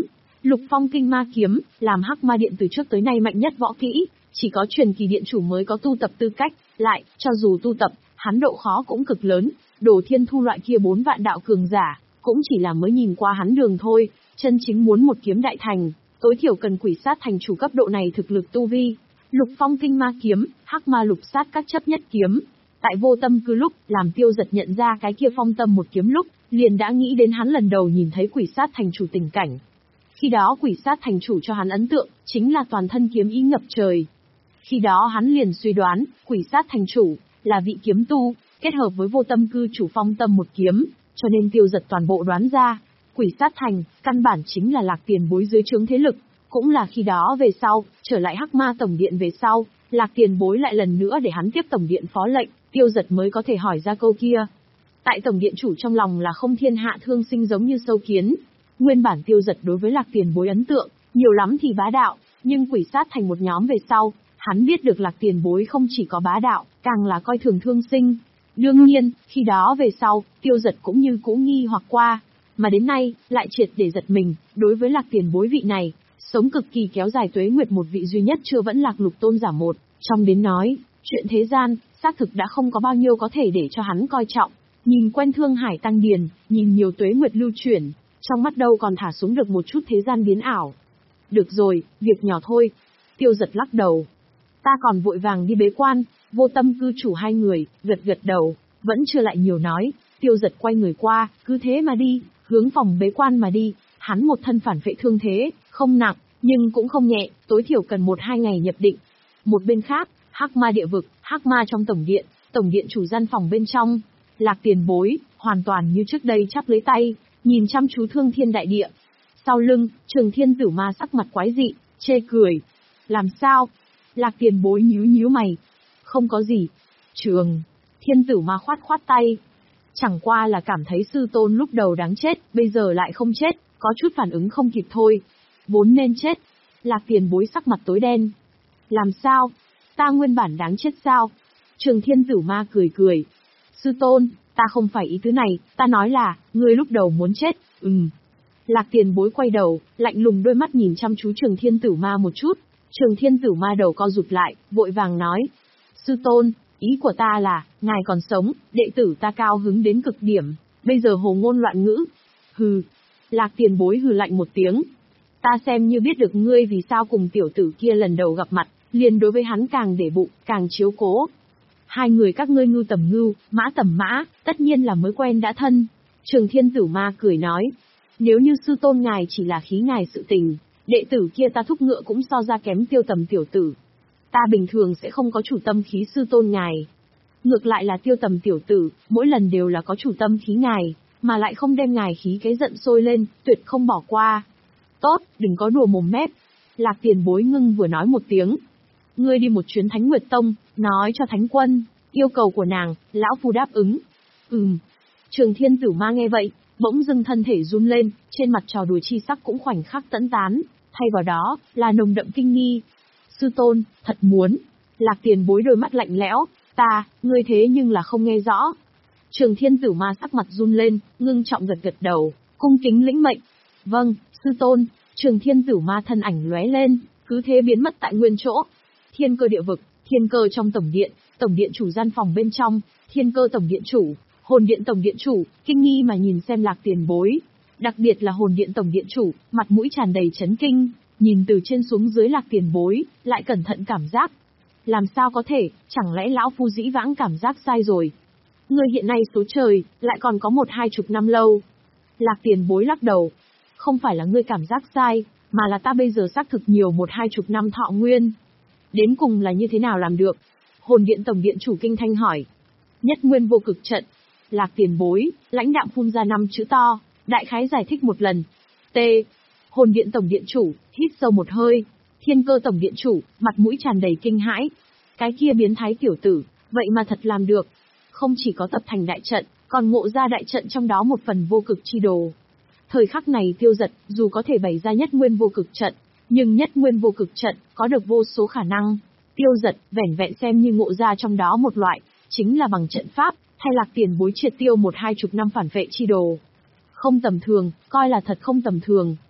Lục Phong Kinh Ma Kiếm, làm Hắc Ma Điện từ trước tới nay mạnh nhất võ kỹ, chỉ có truyền kỳ điện chủ mới có tu tập tư cách, lại, cho dù tu tập, hắn độ khó cũng cực lớn, Đồ Thiên Thu loại kia bốn vạn đạo cường giả, cũng chỉ là mới nhìn qua hắn đường thôi, chân chính muốn một kiếm đại thành, tối thiểu cần quỷ sát thành chủ cấp độ này thực lực tu vi. Lục Phong Kinh Ma Kiếm, Hắc Ma Lục Sát các chấp nhất kiếm. Tại Vô Tâm Cư lúc, làm Tiêu Giật nhận ra cái kia phong tâm một kiếm lúc, liền đã nghĩ đến hắn lần đầu nhìn thấy quỷ sát thành chủ tình cảnh. Khi đó quỷ sát thành chủ cho hắn ấn tượng, chính là toàn thân kiếm ý ngập trời. Khi đó hắn liền suy đoán, quỷ sát thành chủ, là vị kiếm tu, kết hợp với Vô Tâm Cư chủ phong tâm một kiếm, cho nên Tiêu Giật toàn bộ đoán ra, quỷ sát thành, căn bản chính là Lạc Tiền Bối dưới trướng thế lực. Cũng là khi đó về sau, trở lại Hắc Ma Tổng Điện về sau, Lạc Tiền Bối lại lần nữa để hắn tiếp Tổng Điện phó lệnh, Tiêu Giật mới có thể hỏi ra câu kia. Tại Tổng Điện chủ trong lòng là không thiên hạ thương sinh giống như sâu kiến. Nguyên bản Tiêu Giật đối với Lạc Tiền Bối ấn tượng, nhiều lắm thì bá đạo, nhưng quỷ sát thành một nhóm về sau, hắn biết được Lạc Tiền Bối không chỉ có bá đạo, càng là coi thường thương sinh. Đương nhiên, khi đó về sau, Tiêu Giật cũng như cũ nghi hoặc qua, mà đến nay, lại triệt để giật mình, đối với Lạc Tiền Bối vị này, sống cực kỳ kéo dài tuế nguyệt một vị duy nhất chưa vẫn Lạc Lục tôn giả một, trong đến nói, chuyện thế gian, xác thực đã không có bao nhiêu có thể để cho hắn coi trọng. Nhìn quen Thương Hải tăng điền, nhìn nhiều tuế nguyệt lưu chuyển, trong mắt đâu còn thả xuống được một chút thế gian biến ảo. Được rồi, việc nhỏ thôi. Tiêu Giật lắc đầu. Ta còn vội vàng đi bế quan, Vô Tâm Cư chủ hai người, gật gật đầu, vẫn chưa lại nhiều nói. Tiêu Giật quay người qua, cứ thế mà đi, hướng phòng bế quan mà đi. Hắn một thân phản phệ thương thế, không nặng, nhưng cũng không nhẹ, tối thiểu cần một hai ngày nhập định. Một bên khác, Hắc Ma địa vực, Hắc Ma trong tổng điện, tổng điện chủ gian phòng bên trong, Lạc Tiền Bối, hoàn toàn như trước đây chắp lấy tay, nhìn chăm chú Thương Thiên đại địa. Sau lưng, Trường Thiên Tử Ma sắc mặt quái dị, chê cười. Làm sao? Lạc Tiền Bối nhíu nhíu mày. Không có gì. Trường Thiên Tử Ma khoát khoát tay. Chẳng qua là cảm thấy sư tôn lúc đầu đáng chết, bây giờ lại không chết, có chút phản ứng không kịp thôi. Vốn nên chết. Lạc Tiền Bối sắc mặt tối đen. Làm sao? Ta nguyên bản đáng chết sao? Trường Thiên Tử Ma cười cười. Sư tôn, ta không phải ý tứ này, ta nói là, ngươi lúc đầu muốn chết, ừm. Lạc Tiền Bối quay đầu, lạnh lùng đôi mắt nhìn chăm chú Trường Thiên Tử Ma một chút. Trường Thiên Tử Ma đầu co rụt lại, vội vàng nói. Sư tôn, ý của ta là, ngài còn sống, đệ tử ta cao hứng đến cực điểm, bây giờ hồ ngôn loạn ngữ. Hừ. Lạc Tiền Bối hừ lạnh một tiếng. Ta xem như biết được ngươi vì sao cùng tiểu tử kia lần đầu gặp mặt, liền đối với hắn càng để bụng, càng chiếu cố. Hai người các ngươi ngưu tầm ngưu, mã tầm mã, tất nhiên là mới quen đã thân. Trường Thiên Tử Ma cười nói. Nếu như sư tôn ngài chỉ là khí ngài sự tình, đệ tử kia ta thúc ngựa cũng so ra kém Tiêu Tầm tiểu tử. Ta bình thường sẽ không có chủ tâm khí sư tôn ngài. Ngược lại là Tiêu Tầm tiểu tử, mỗi lần đều là có chủ tâm khí ngài, mà lại không đem ngài khí cái giận sôi lên, tuyệt không bỏ qua. Tốt, đừng có đùa mồm mép. Lạc Tiền Bối ngưng vừa nói một tiếng. Ngươi đi một chuyến Thánh Nguyệt Tông, nói cho Thánh Quân, yêu cầu của nàng, lão phu đáp ứng. Ừm. Trường Thiên Tử Ma nghe vậy, bỗng dưng thân thể run lên, trên mặt trò đùa chi sắc cũng khoảnh khắc tẫn tán, thay vào đó, là nồng đậm kinh nghi. Sư tôn, thật muốn. Lạc Tiền Bối đôi mắt lạnh lẽo, ta, ngươi thế nhưng là không nghe rõ. Trường Thiên Tử Ma sắc mặt run lên, ngưng trọng gật gật đầu, cung kính lĩnh mệnh. Vâng, sư tôn. Trường Thiên Tử Ma thân ảnh lóe lên, cứ thế biến mất tại nguyên chỗ. Thiên Cơ địa vực, Thiên Cơ trong tổng điện, tổng điện chủ gian phòng bên trong, Thiên Cơ tổng điện chủ, Hồn điện tổng điện chủ, kinh nghi mà nhìn xem Lạc Tiền Bối. Đặc biệt là Hồn điện tổng điện chủ, mặt mũi tràn đầy chấn kinh, nhìn từ trên xuống dưới Lạc Tiền Bối, lại cẩn thận cảm giác. Làm sao có thể, chẳng lẽ lão phu dĩ vãng cảm giác sai rồi? Ngươi hiện nay số trời, lại còn có một hai chục năm lâu. Lạc Tiền Bối lắc đầu. Không phải là ngươi cảm giác sai, mà là ta bây giờ xác thực nhiều một hai chục năm thọ nguyên. Đến cùng là như thế nào làm được? Hồn điện tổng điện chủ kinh thanh hỏi. Nhất nguyên vô cực trận. Lạc Tiền Bối, lãnh đạm phun ra năm chữ to, đại khái giải thích một lần. T. Hồn điện tổng điện chủ, hít sâu một hơi. Thiên Cơ tổng điện chủ, mặt mũi tràn đầy kinh hãi. Cái kia biến thái tiểu tử, vậy mà thật làm được. Không chỉ có tập thành đại trận, còn ngộ ra đại trận trong đó một phần vô cực chi đồ. Thời khắc này Tiêu Giật, dù có thể bày ra nhất nguyên vô cực trận, nhưng nhất nguyên vô cực trận, có được vô số khả năng. Tiêu Giật, vẻn vẹn xem như ngộ ra trong đó một loại, chính là bằng trận pháp, thay Lạc Tiền Bối triệt tiêu một hai chục năm phản vệ chi đồ. Không tầm thường, coi là thật không tầm thường.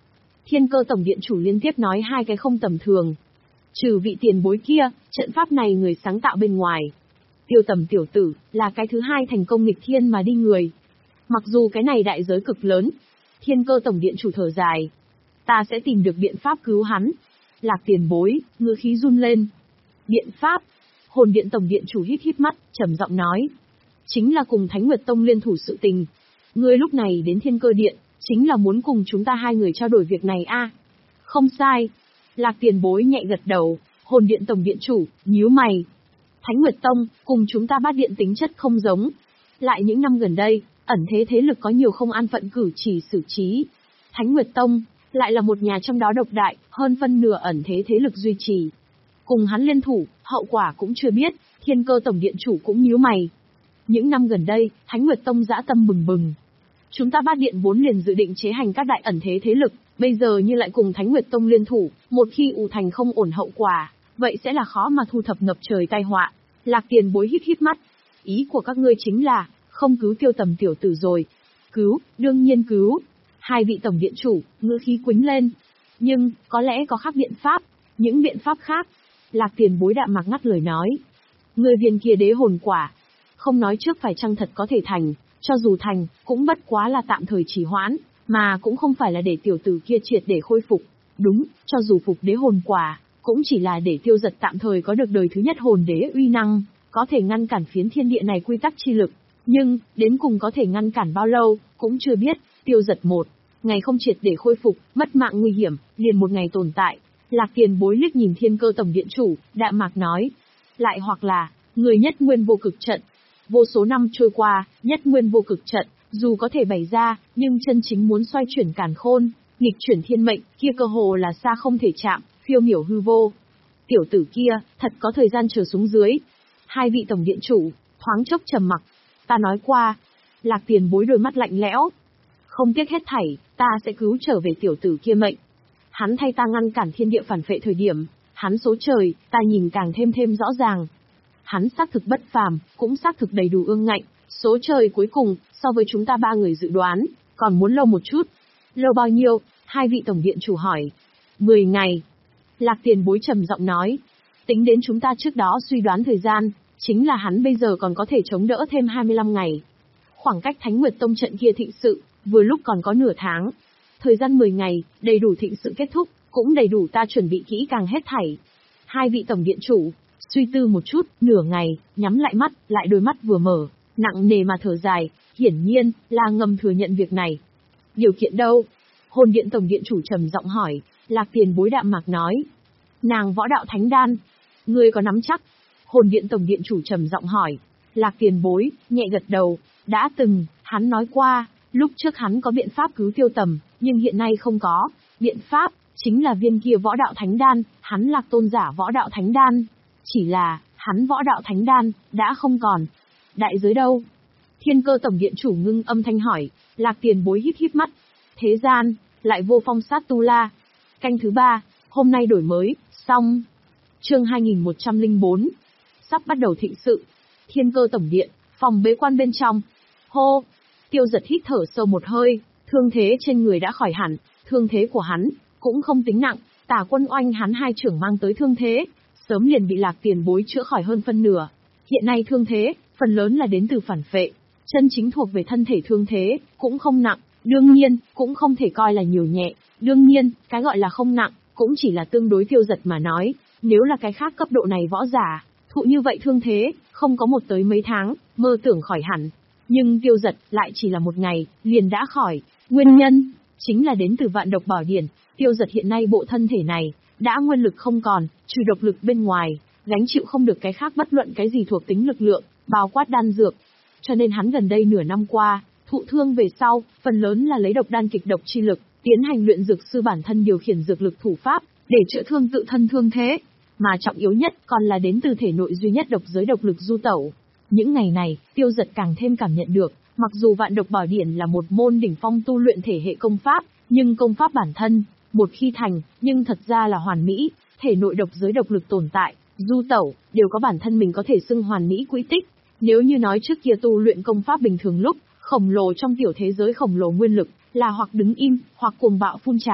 Thiên Cơ Tổng Điện Chủ liên tiếp nói hai cái không tầm thường. Trừ vị tiền bối kia, trận pháp này người sáng tạo bên ngoài. Tiêu Tầm tiểu tử, là cái thứ hai thành công nghịch thiên mà đi người. Mặc dù cái này đại giới cực lớn. Thiên Cơ Tổng Điện Chủ thở dài. Ta sẽ tìm được biện pháp cứu hắn. Lạc tiền bối, ngữ khí run lên. Biện pháp? Hồn Điện Tổng Điện Chủ hít hít mắt, trầm giọng nói. Chính là cùng Thánh Nguyệt Tông liên thủ sự tình. Ngươi lúc này đến Thiên Cơ Điện, chính là muốn cùng chúng ta hai người trao đổi việc này a? Không sai. Lạc tiền bối nhẹ gật đầu, Hồn Điện Tổng Điện Chủ, nhíu mày. Thánh Nguyệt Tông, cùng chúng ta Bát Điện tính chất không giống. Lại những năm gần đây, ẩn thế thế lực có nhiều không an phận cử chỉ xử trí. Thánh Nguyệt Tông, lại là một nhà trong đó độc đại, hơn phân nửa ẩn thế thế lực duy trì. Cùng hắn liên thủ, hậu quả cũng chưa biết, Thiên Cơ Tổng Điện Chủ cũng nhíu mày. Những năm gần đây, Thánh Nguyệt Tông dã tâm bừng bừng. Chúng ta Bát Điện vốn liền dự định chế hành các đại ẩn thế thế lực, bây giờ như lại cùng Thánh Nguyệt Tông liên thủ, một khi ù thành không ổn hậu quả, vậy sẽ là khó mà thu thập ngập trời tai họa. Lạc tiền bối hít hít mắt. Ý của các ngươi chính là, không cứu Tiêu Tầm tiểu tử rồi. Cứu, đương nhiên cứu. Hai vị tổng điện chủ, ngữ khí quính lên. Nhưng, có lẽ có khác biện pháp. Những biện pháp khác. Lạc tiền bối đạm mạc ngắt lời nói. Người viên kia đế hồn quả. Không nói trước phải chăng thật có thể thành. Cho dù thành, cũng bất quá là tạm thời trì hoãn. Mà cũng không phải là để tiểu tử kia triệt để khôi phục. Đúng, cho dù phục đế hồn quả, cũng chỉ là để Tiêu Giật tạm thời có được đời thứ nhất hồn đế uy năng, có thể ngăn cản phiến thiên địa này quy tắc chi lực. Nhưng, đến cùng có thể ngăn cản bao lâu, cũng chưa biết. Tiêu Giật một ngày không triệt để khôi phục, mất mạng nguy hiểm, liền một ngày tồn tại. Lạc tiền bối liếc nhìn Thiên Cơ Tổng Điện Chủ, đạm mạc nói. Lại hoặc là, người nhất nguyên vô cực trận. Vô số năm trôi qua, nhất nguyên vô cực trận, dù có thể bày ra, nhưng chân chính muốn xoay chuyển càn khôn, nghịch chuyển thiên mệnh, kia cơ hồ là xa không thể chạm, phiêu miểu hư vô. Tiểu tử kia, thật có thời gian chờ xuống dưới. Hai vị tổng điện chủ, thoáng chốc trầm mặc. Ta nói qua. Lạc tiền bối đôi mắt lạnh lẽo. Không tiếc hết thảy, ta sẽ cứu trở về tiểu tử kia mệnh. Hắn thay ta ngăn cản thiên địa phản phệ thời điểm, hắn số trời, ta nhìn càng thêm thêm rõ ràng. Hắn xác thực bất phàm, cũng xác thực đầy đủ ương ngạnh. Số trời cuối cùng, so với chúng ta ba người dự đoán, còn muốn lâu một chút. Lâu bao nhiêu? Hai vị tổng điện chủ hỏi. Mười ngày. Lạc tiền bối trầm giọng nói. Tính đến chúng ta trước đó suy đoán thời gian, chính là hắn bây giờ còn có thể chống đỡ thêm hai mươi lăm ngày. Khoảng cách Thánh Nguyệt Tông trận kia thịnh sự, vừa lúc còn có nửa tháng. Thời gian mười ngày, đầy đủ thịnh sự kết thúc, cũng đầy đủ ta chuẩn bị kỹ càng hết thảy. Hai vị tổng điện chủ, suy tư một chút, nửa ngày, nhắm lại mắt, lại đôi mắt vừa mở, nặng nề mà thở dài, hiển nhiên, là ngầm thừa nhận việc này. Điều kiện đâu? Hồn Điện Tổng Điện Chủ trầm giọng hỏi. Lạc tiền bối đạm mạc nói. Nàng võ đạo thánh đan. Ngươi có nắm chắc? Hồn Điện Tổng Điện Chủ trầm giọng hỏi. Lạc tiền bối, nhẹ gật đầu. Đã từng, hắn nói qua, lúc trước hắn có biện pháp cứu Tiêu Tầm, nhưng hiện nay không có. Biện pháp, chính là viên kia võ đạo thánh đan, hắn Lạc tôn giả võ đạo thánh đan. Chỉ là, hắn võ đạo thánh đan, đã không còn. Đại giới đâu? Thiên Cơ Tổng Điện Chủ ngưng âm thanh hỏi. Lạc tiền bối híp híp mắt. Thế gian, lại vô phong sát tu la. Canh thứ ba, hôm nay đổi mới, xong. Chương hai nghìn một trăm lẻ bốn. Sắp bắt đầu thịnh sự. Thiên Cơ Tổng Điện, phòng bế quan bên trong. Hô! Tiêu Giật hít thở sâu một hơi, thương thế trên người đã khỏi hẳn, thương thế của hắn cũng không tính nặng, Tả Quân Oanh hắn hai trưởng mang tới thương thế, sớm liền bị Lạc tiền bối chữa khỏi hơn phân nửa. Hiện nay thương thế, phần lớn là đến từ phản phệ, chân chính thuộc về thân thể thương thế, cũng không nặng, đương nhiên, cũng không thể coi là nhiều nhẹ, đương nhiên, cái gọi là không nặng, cũng chỉ là tương đối Tiêu Giật mà nói, nếu là cái khác cấp độ này võ giả, thụ như vậy thương thế, không có một tới mấy tháng, mơ tưởng khỏi hẳn. Nhưng Tiêu Giật lại chỉ là một ngày, liền đã khỏi. Nguyên nhân, chính là đến từ vạn độc bảo điển. Tiêu Giật hiện nay bộ thân thể này, đã nguyên lực không còn, trừ độc lực bên ngoài, gánh chịu không được cái khác bất luận cái gì thuộc tính lực lượng, bao quát đan dược. Cho nên hắn gần đây nửa năm qua, thụ thương về sau, phần lớn là lấy độc đan kịch độc chi lực, tiến hành luyện dược sư bản thân điều khiển dược lực thủ pháp, để chữa thương tự thân thương thế. Mà trọng yếu nhất còn là đến từ thể nội duy nhất độc giới độc lực du tẩu. Những ngày này, Tiêu Giật càng thêm cảm nhận được, mặc dù vạn độc bảo điển là một môn đỉnh phong tu luyện thể hệ công pháp, nhưng công pháp bản thân, một khi thành, nhưng thật ra là hoàn mỹ, thể nội độc giới độc lực tồn tại, du tẩu, đều có bản thân mình có thể xưng hoàn mỹ quỹ tích. Nếu như nói trước kia tu luyện công pháp bình thường lúc, khổng lồ trong tiểu thế giới khổng lồ nguyên lực, là hoặc đứng im, hoặc cuồng bạo phun trào.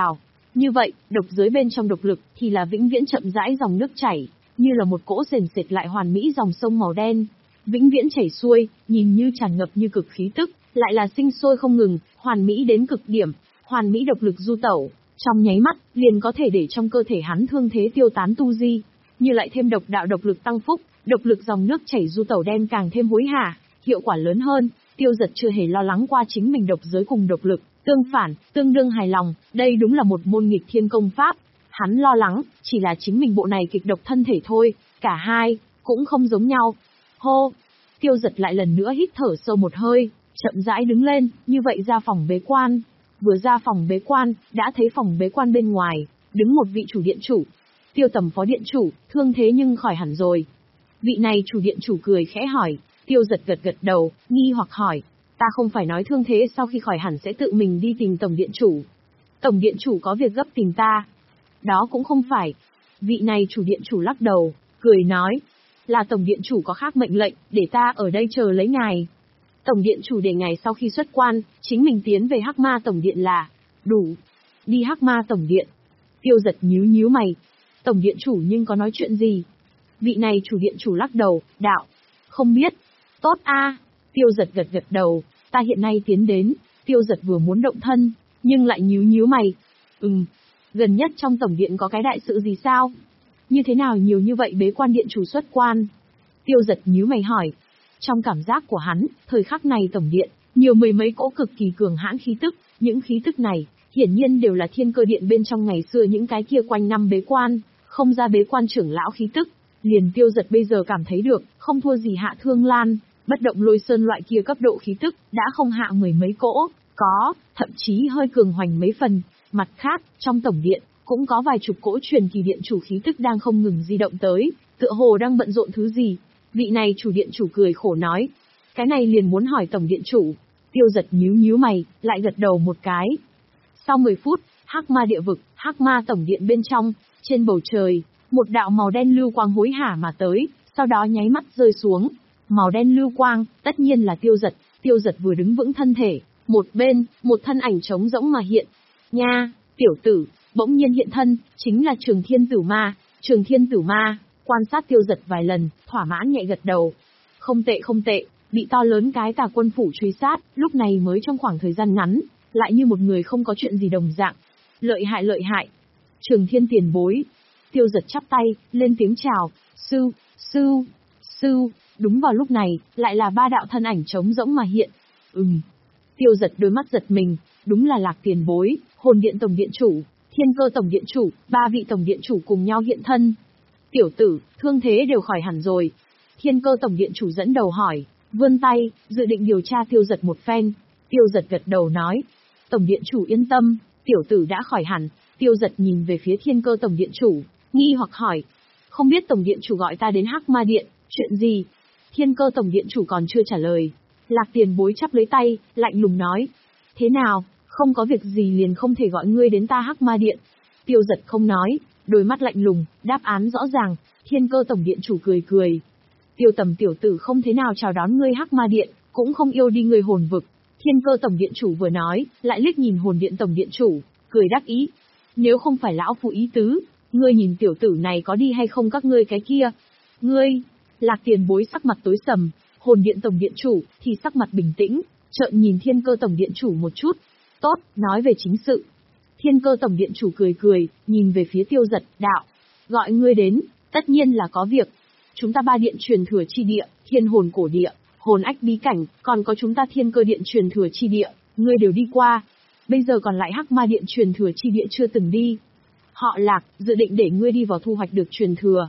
Như vậy, độc giới bên trong độc lực thì là vĩnh viễn chậm rãi dòng nước chảy, như là một cỗ sền sệt lại hoàn mỹ dòng sông màu đen, vĩnh viễn chảy xuôi, nhìn như tràn ngập như cực khí tức, lại là sinh sôi không ngừng, hoàn mỹ đến cực điểm, hoàn mỹ độc lực du tẩu, trong nháy mắt liền có thể để trong cơ thể hắn thương thế tiêu tán tu di, như lại thêm độc đạo độc lực tăng phúc, độc lực dòng nước chảy du tẩu đen càng thêm hối hả, hiệu quả lớn hơn. Tiêu Dật chưa hề lo lắng qua chính mình độc giới cùng độc lực, tương phản, tương đương hài lòng, đây đúng là một môn nghịch thiên công pháp. Hắn lo lắng, chỉ là chính mình bộ này kịch độc thân thể thôi, cả hai, cũng không giống nhau. Hô! Tiêu Dật lại lần nữa hít thở sâu một hơi, chậm rãi đứng lên, như vậy ra phòng bế quan. Vừa ra phòng bế quan, đã thấy phòng bế quan bên ngoài, đứng một vị chủ điện chủ. Tiêu Tầm phó điện chủ, thương thế nhưng khỏi hẳn rồi. Vị này chủ điện chủ cười khẽ hỏi, Tiêu Dật gật gật đầu, nghi hoặc hỏi, ta không phải nói thương thế sau khi khỏi hẳn sẽ tự mình đi tìm tổng điện chủ. Tổng điện chủ có việc gấp tìm ta. Đó cũng không phải. Vị này chủ điện chủ lắc đầu, cười nói, là tổng điện chủ có khác mệnh lệnh, để ta ở đây chờ lấy ngài. Tổng điện chủ để ngài sau khi xuất quan, chính mình tiến về Hắc Ma tổng điện là đủ. Đi Hắc Ma tổng điện. Tiêu Dật nhíu nhíu mày. Tổng điện chủ nhưng có nói chuyện gì? Vị này chủ điện chủ lắc đầu, đạo, không biết. Tốt a. Tiêu Dật gật gật đầu, ta hiện nay tiến đến. Tiêu Dật vừa muốn động thân, nhưng lại nhíu nhíu mày. Ừm, gần nhất trong tổng điện có cái đại sự gì sao? Như thế nào nhiều như vậy bế quan điện chủ xuất quan? Tiêu Dật nhíu mày hỏi. Trong cảm giác của hắn, thời khắc này tổng điện, nhiều mười mấy cỗ cực kỳ cường hãn khí tức, những khí tức này, hiển nhiên đều là thiên cơ điện bên trong ngày xưa những cái kia quanh năm bế quan, không ra bế quan trưởng lão khí tức. Liền Tiêu Dật bây giờ cảm thấy được, không thua gì Hạ Thương Lan, bất động lôi sơn loại kia cấp độ khí tức, đã không hạ mười mấy cỗ, có, thậm chí hơi cường hoành mấy phần. Mặt khác, trong tổng điện, cũng có vài chục cỗ truyền kỳ điện chủ khí tức đang không ngừng di động tới, tựa hồ đang bận rộn thứ gì. Vị này chủ điện chủ cười khổ nói, cái này liền muốn hỏi tổng điện chủ. Tiêu Dật nhíu nhíu mày, lại gật đầu một cái. Sau mười phút, Hắc Ma địa vực, Hắc Ma tổng điện bên trong, trên bầu trời, một đạo màu đen lưu quang hối hả mà tới, sau đó nháy mắt rơi xuống. Màu đen lưu quang, tất nhiên là Tiêu Dật. Tiêu Dật vừa đứng vững thân thể, một bên, một thân ảnh trống rỗng mà hiện. Nha, tiểu tử, bỗng nhiên hiện thân, chính là Trường Thiên Tử Ma. Trường Thiên Tử Ma, quan sát Tiêu Dật vài lần, thỏa mãn nhẹ gật đầu. Không tệ không tệ, bị to lớn cái tà quân phủ truy sát, lúc này mới trong khoảng thời gian ngắn, lại như một người không có chuyện gì đồng dạng. Lợi hại lợi hại. Trường Thiên tiền bối. Tiêu Dật chắp tay, lên tiếng chào, sư, sư, sư. Đúng vào lúc này, lại là ba đạo thân ảnh trống rỗng mà hiện. Ừm. Tiêu Dật đôi mắt giật mình, đúng là Lạc tiền bối, Hồn điện tổng điện chủ, Thiên cơ tổng điện chủ, ba vị tổng điện chủ cùng nhau hiện thân. Tiểu tử, thương thế đều khỏi hẳn rồi. Thiên cơ tổng điện chủ dẫn đầu hỏi, vươn tay, dự định điều tra Tiêu Dật một phen. Tiêu Dật gật đầu nói, tổng điện chủ yên tâm, tiểu tử đã khỏi hẳn. Tiêu Dật nhìn về phía thiên cơ tổng điện chủ, nghi hoặc hỏi, không biết tổng điện chủ gọi ta đến Hắc Ma điện, chuyện gì? Thiên cơ tổng điện chủ còn chưa trả lời. Lạc tiền bối chắp lấy tay, lạnh lùng nói, thế nào, không có việc gì liền không thể gọi ngươi đến ta Hắc Ma điện. Tiêu Dật không nói, đôi mắt lạnh lùng, đáp án rõ ràng. Thiên cơ tổng điện chủ cười cười. Tiêu Tầm tiểu tử không thế nào chào đón ngươi Hắc Ma điện, cũng không yêu đi ngươi hồn vực. Thiên cơ tổng điện chủ vừa nói, lại liếc nhìn hồn điện tổng điện chủ, cười đắc ý. Nếu không phải lão phụ ý tứ, ngươi nhìn tiểu tử này có đi hay không các ngươi cái kia. Ngươi, Lạc tiền bối sắc mặt tối sầm, hồn điện tổng điện chủ thì sắc mặt bình tĩnh, trợn nhìn thiên cơ tổng điện chủ một chút. Tốt, nói về chính sự. Thiên cơ tổng điện chủ cười cười, nhìn về phía Tiêu Dật, đạo. Gọi ngươi đến, tất nhiên là có việc. Chúng ta ba điện truyền thừa chi địa, thiên hồn cổ địa, hồn ách bí cảnh, còn có chúng ta thiên cơ điện truyền thừa chi địa, ngươi đều đi qua. Bây giờ còn lại Hắc Ma điện truyền thừa chi địa chưa từng đi. Họ Lạc, dự định để ngươi đi vào thu hoạch được truyền thừa.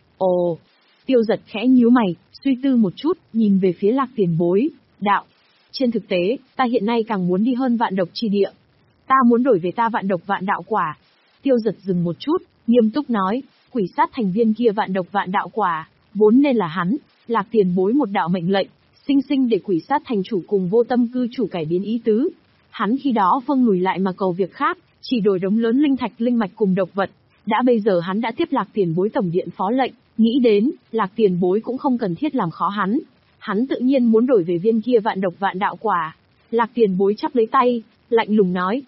Ồ, Tiêu Dật khẽ nhíu mày, suy tư một chút, nhìn về phía Lạc tiền bối, đạo. Trên thực tế, ta hiện nay càng muốn đi hơn vạn độc chi địa. Ta muốn đổi về ta vạn độc vạn đạo quả. Tiêu Dật dừng một chút, nghiêm túc nói, quỷ sát thành viên kia vạn độc vạn đạo quả, vốn nên là hắn, Lạc tiền bối một đạo mệnh lệnh, sinh sinh để quỷ sát thành chủ cùng vô tâm cư chủ cải biến ý tứ. Hắn khi đó phương lùi lại mà cầu việc khác, chỉ đổi đống lớn linh thạch linh mạch cùng độc vật. Đã bây giờ hắn đã tiếp Lạc tiền bối tổng điện phó lệnh, nghĩ đến, Lạc tiền bối cũng không cần thiết làm khó hắn. Hắn tự nhiên muốn đổi về viên kia vạn độc vạn đạo quả. Lạc tiền bối chắp lấy tay, lạnh lùng nói.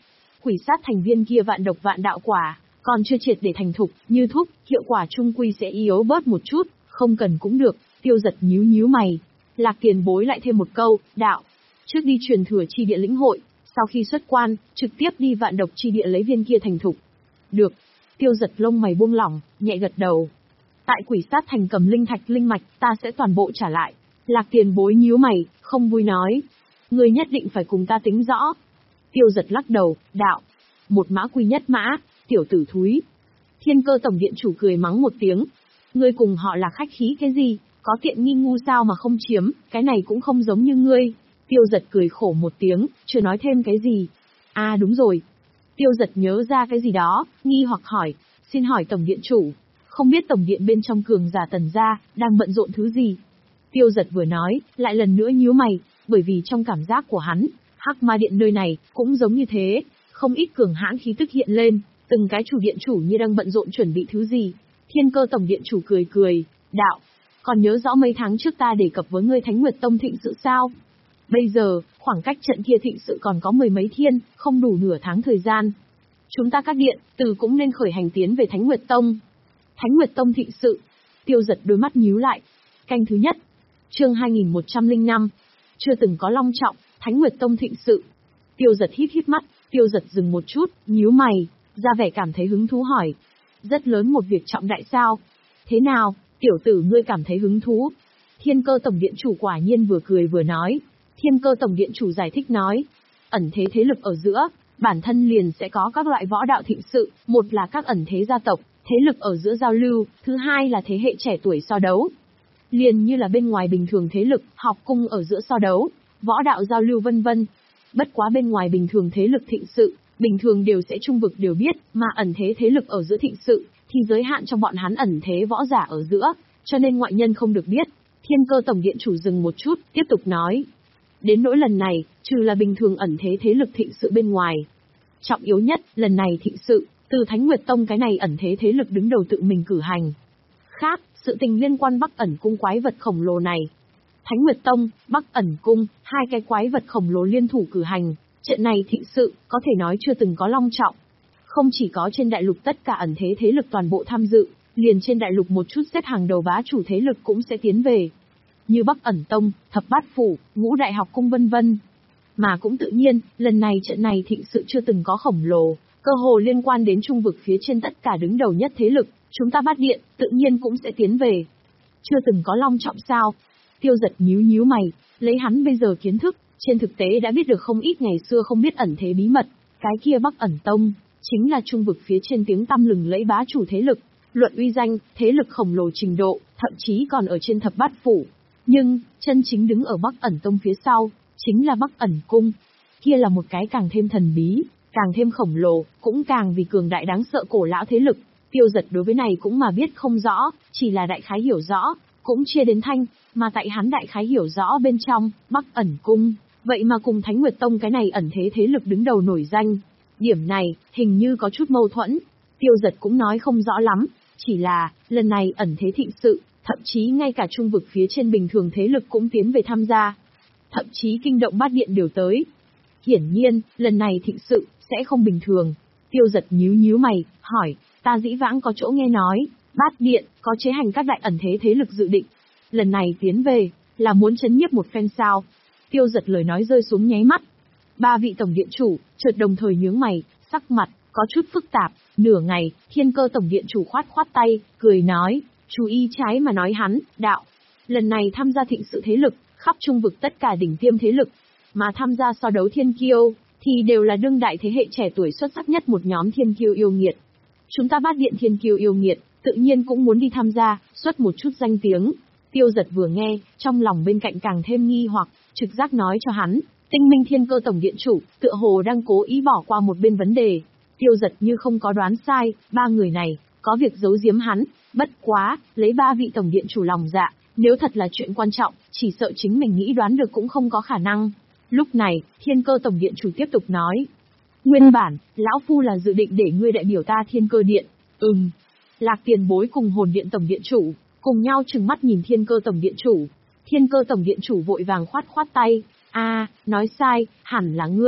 Quỷ sát thành viên kia vạn độc vạn đạo quả, còn chưa triệt để thành thục, như thúc, hiệu quả trung quy sẽ yếu bớt một chút, không cần cũng được. Tiêu Giật nhíu nhíu mày. Lạc Tiền Bối lại thêm một câu, đạo. Trước đi truyền thừa chi địa lĩnh hội, sau khi xuất quan, trực tiếp đi vạn độc chi địa lấy viên kia thành thục. Được. Tiêu Giật lông mày buông lỏng, nhẹ gật đầu. Tại quỷ sát thành cầm linh thạch linh mạch, ta sẽ toàn bộ trả lại. Lạc Tiền Bối nhíu mày, không vui nói. Ngươi nhất định phải cùng ta tính rõ. Tiêu Giật lắc đầu, đạo. Một mã quy nhất mã, tiểu tử thúi. Thiên Cơ tổng điện chủ cười mắng một tiếng. Ngươi cùng họ là khách khí cái gì, có tiện nghi ngu sao mà không chiếm, cái này cũng không giống như ngươi. Tiêu Giật cười khổ một tiếng, chưa nói thêm cái gì. À đúng rồi. Tiêu Giật nhớ ra cái gì đó, nghi hoặc hỏi, xin hỏi tổng điện chủ, không biết tổng điện bên trong cường giả Tần gia đang bận rộn thứ gì? Tiêu Giật vừa nói, lại lần nữa nhíu mày, bởi vì trong cảm giác của hắn, Hắc Ma điện nơi này cũng giống như thế, không ít cường hãn khí tức hiện lên, từng cái chủ điện chủ như đang bận rộn chuẩn bị thứ gì. Thiên Cơ tổng điện chủ cười cười, đạo, còn nhớ rõ mấy tháng trước ta đề cập với ngươi Thánh Nguyệt Tông thịnh sự sao? Bây giờ, khoảng cách trận kia thịnh sự còn có mười mấy thiên, không đủ nửa tháng thời gian. Chúng ta các điện, từ cũng nên khởi hành tiến về Thánh Nguyệt Tông. Thánh Nguyệt Tông thịnh sự. Tiêu Giật đôi mắt nhíu lại. Canh thứ nhất. Chương hai nghìn một trăm lẻ năm. Chưa từng có long trọng, Thánh Nguyệt Tông thịnh sự. Tiêu Giật híp híp mắt, Tiêu Giật dừng một chút, nhíu mày, ra vẻ cảm thấy hứng thú hỏi. Rất lớn một việc trọng đại sao? Thế nào, tiểu tử ngươi cảm thấy hứng thú? Thiên Cơ tổng điện chủ quả nhiên vừa cười vừa nói. Thiên Cơ tổng điện chủ giải thích nói. Ẩn thế thế lực ở giữa, bản thân liền sẽ có các loại võ đạo thịnh sự, một là các ẩn thế gia tộc, thế lực ở giữa giao lưu, thứ hai là thế hệ trẻ tuổi so đấu. Liền như là bên ngoài bình thường thế lực, học cung ở giữa so đấu, võ đạo giao lưu vân vân. Bất quá bên ngoài bình thường thế lực thịnh sự, bình thường đều sẽ trung vực đều biết, mà ẩn thế thế lực ở giữa thịnh sự, thì giới hạn trong bọn hắn ẩn thế võ giả ở giữa, cho nên ngoại nhân không được biết. Thiên Cơ tổng điện chủ dừng một chút, tiếp tục nói. Đến nỗi lần này, trừ là bình thường ẩn thế thế lực thịnh sự bên ngoài. Trọng yếu nhất, lần này thịnh sự, từ Thánh Nguyệt Tông cái này ẩn thế thế lực đứng đầu tự mình cử hành. Khác, sự tình liên quan Bắc ẩn cung quái vật khổng lồ này. Thánh Nguyệt Tông, Bắc ẩn cung, hai cái quái vật khổng lồ liên thủ cử hành, trận này thịnh sự, có thể nói chưa từng có long trọng. Không chỉ có trên đại lục tất cả ẩn thế thế lực toàn bộ tham dự, liền trên đại lục một chút xếp hàng đầu bá chủ thế lực cũng sẽ tiến về. Như Bắc ẩn tông, thập bát phủ, ngũ đại học cung vân vân. Mà cũng tự nhiên, lần này trận này thịnh sự chưa từng có khổng lồ, cơ hồ liên quan đến trung vực phía trên tất cả đứng đầu nhất thế lực, chúng ta Bát điện, tự nhiên cũng sẽ tiến về. Chưa từng có long trọng sao? Tiêu Giật nhíu nhíu mày, lấy hắn bây giờ kiến thức, trên thực tế đã biết được không ít ngày xưa không biết ẩn thế bí mật, cái kia Bắc ẩn tông, chính là trung vực phía trên tiếng tăm lừng lẫy bá chủ thế lực, luận uy danh, thế lực khổng lồ trình độ, thậm chí còn ở trên thập bát phủ. Nhưng, chân chính đứng ở Bắc ẩn tông phía sau, chính là Bắc ẩn cung. Kia là một cái càng thêm thần bí, càng thêm khổng lồ, cũng càng vì cường đại đáng sợ cổ lão thế lực. Tiêu Giật đối với này cũng mà biết không rõ, chỉ là đại khái hiểu rõ, cũng chia đến thanh, mà tại hắn đại khái hiểu rõ bên trong, Bắc ẩn cung, vậy mà cùng Thánh Nguyệt Tông cái này ẩn thế thế lực đứng đầu nổi danh. Điểm này, hình như có chút mâu thuẫn. Tiêu Giật cũng nói không rõ lắm, chỉ là, lần này ẩn thế thịnh sự, thậm chí ngay cả trung vực phía trên bình thường thế lực cũng tiến về tham gia. Thậm chí kinh động Bát điện đều tới. Hiển nhiên, lần này thịnh sự, sẽ không bình thường. Tiêu Giật nhíu nhíu mày, hỏi, ta dĩ vãng có chỗ nghe nói, Bát điện, có chế hành các đại ẩn thế thế lực dự định. Lần này tiến về, là muốn chấn nhiếp một phen sao? Tiêu Giật lời nói rơi xuống nháy mắt. Ba vị tổng điện chủ, chợt đồng thời nhướng mày, sắc mặt, có chút phức tạp. Nửa ngày, Thiên Cơ tổng điện chủ khoát khoát tay, cười nói, chú ý trái mà nói hắn, đạo. Lần này tham gia thịnh sự thế lực, khắp trung vực tất cả đỉnh tiêm thế lực, mà tham gia so đấu thiên kiêu, thì đều là đương đại thế hệ trẻ tuổi xuất sắc nhất một nhóm thiên kiêu yêu nghiệt. Chúng ta Bát điện thiên kiêu yêu nghiệt, tự nhiên cũng muốn đi tham gia, xuất một chút danh tiếng. Tiêu Giật vừa nghe, trong lòng bên cạnh càng thêm nghi hoặc, trực giác nói cho hắn, Tinh Minh Thiên Cơ tổng điện chủ, tựa hồ đang cố ý bỏ qua một bên vấn đề. Tiêu Giật như không có đoán sai, ba người này, có việc giấu giếm hắn, bất quá, lấy ba vị tổng điện chủ lòng dạ, nếu thật là chuyện quan trọng, chỉ sợ chính mình nghĩ đoán được cũng không có khả năng. Lúc này, Thiên Cơ tổng điện chủ tiếp tục nói. Nguyên bản, lão phu là dự định để ngươi đại biểu ta Thiên Cơ điện. Ừm. Lạc Tiền Bối cùng Hồn điện tổng điện chủ, cùng nhau trừng mắt nhìn Thiên Cơ tổng điện chủ. Thiên Cơ tổng điện chủ vội vàng khoát khoát tay. A, à, nói sai, hẳn là ngươi,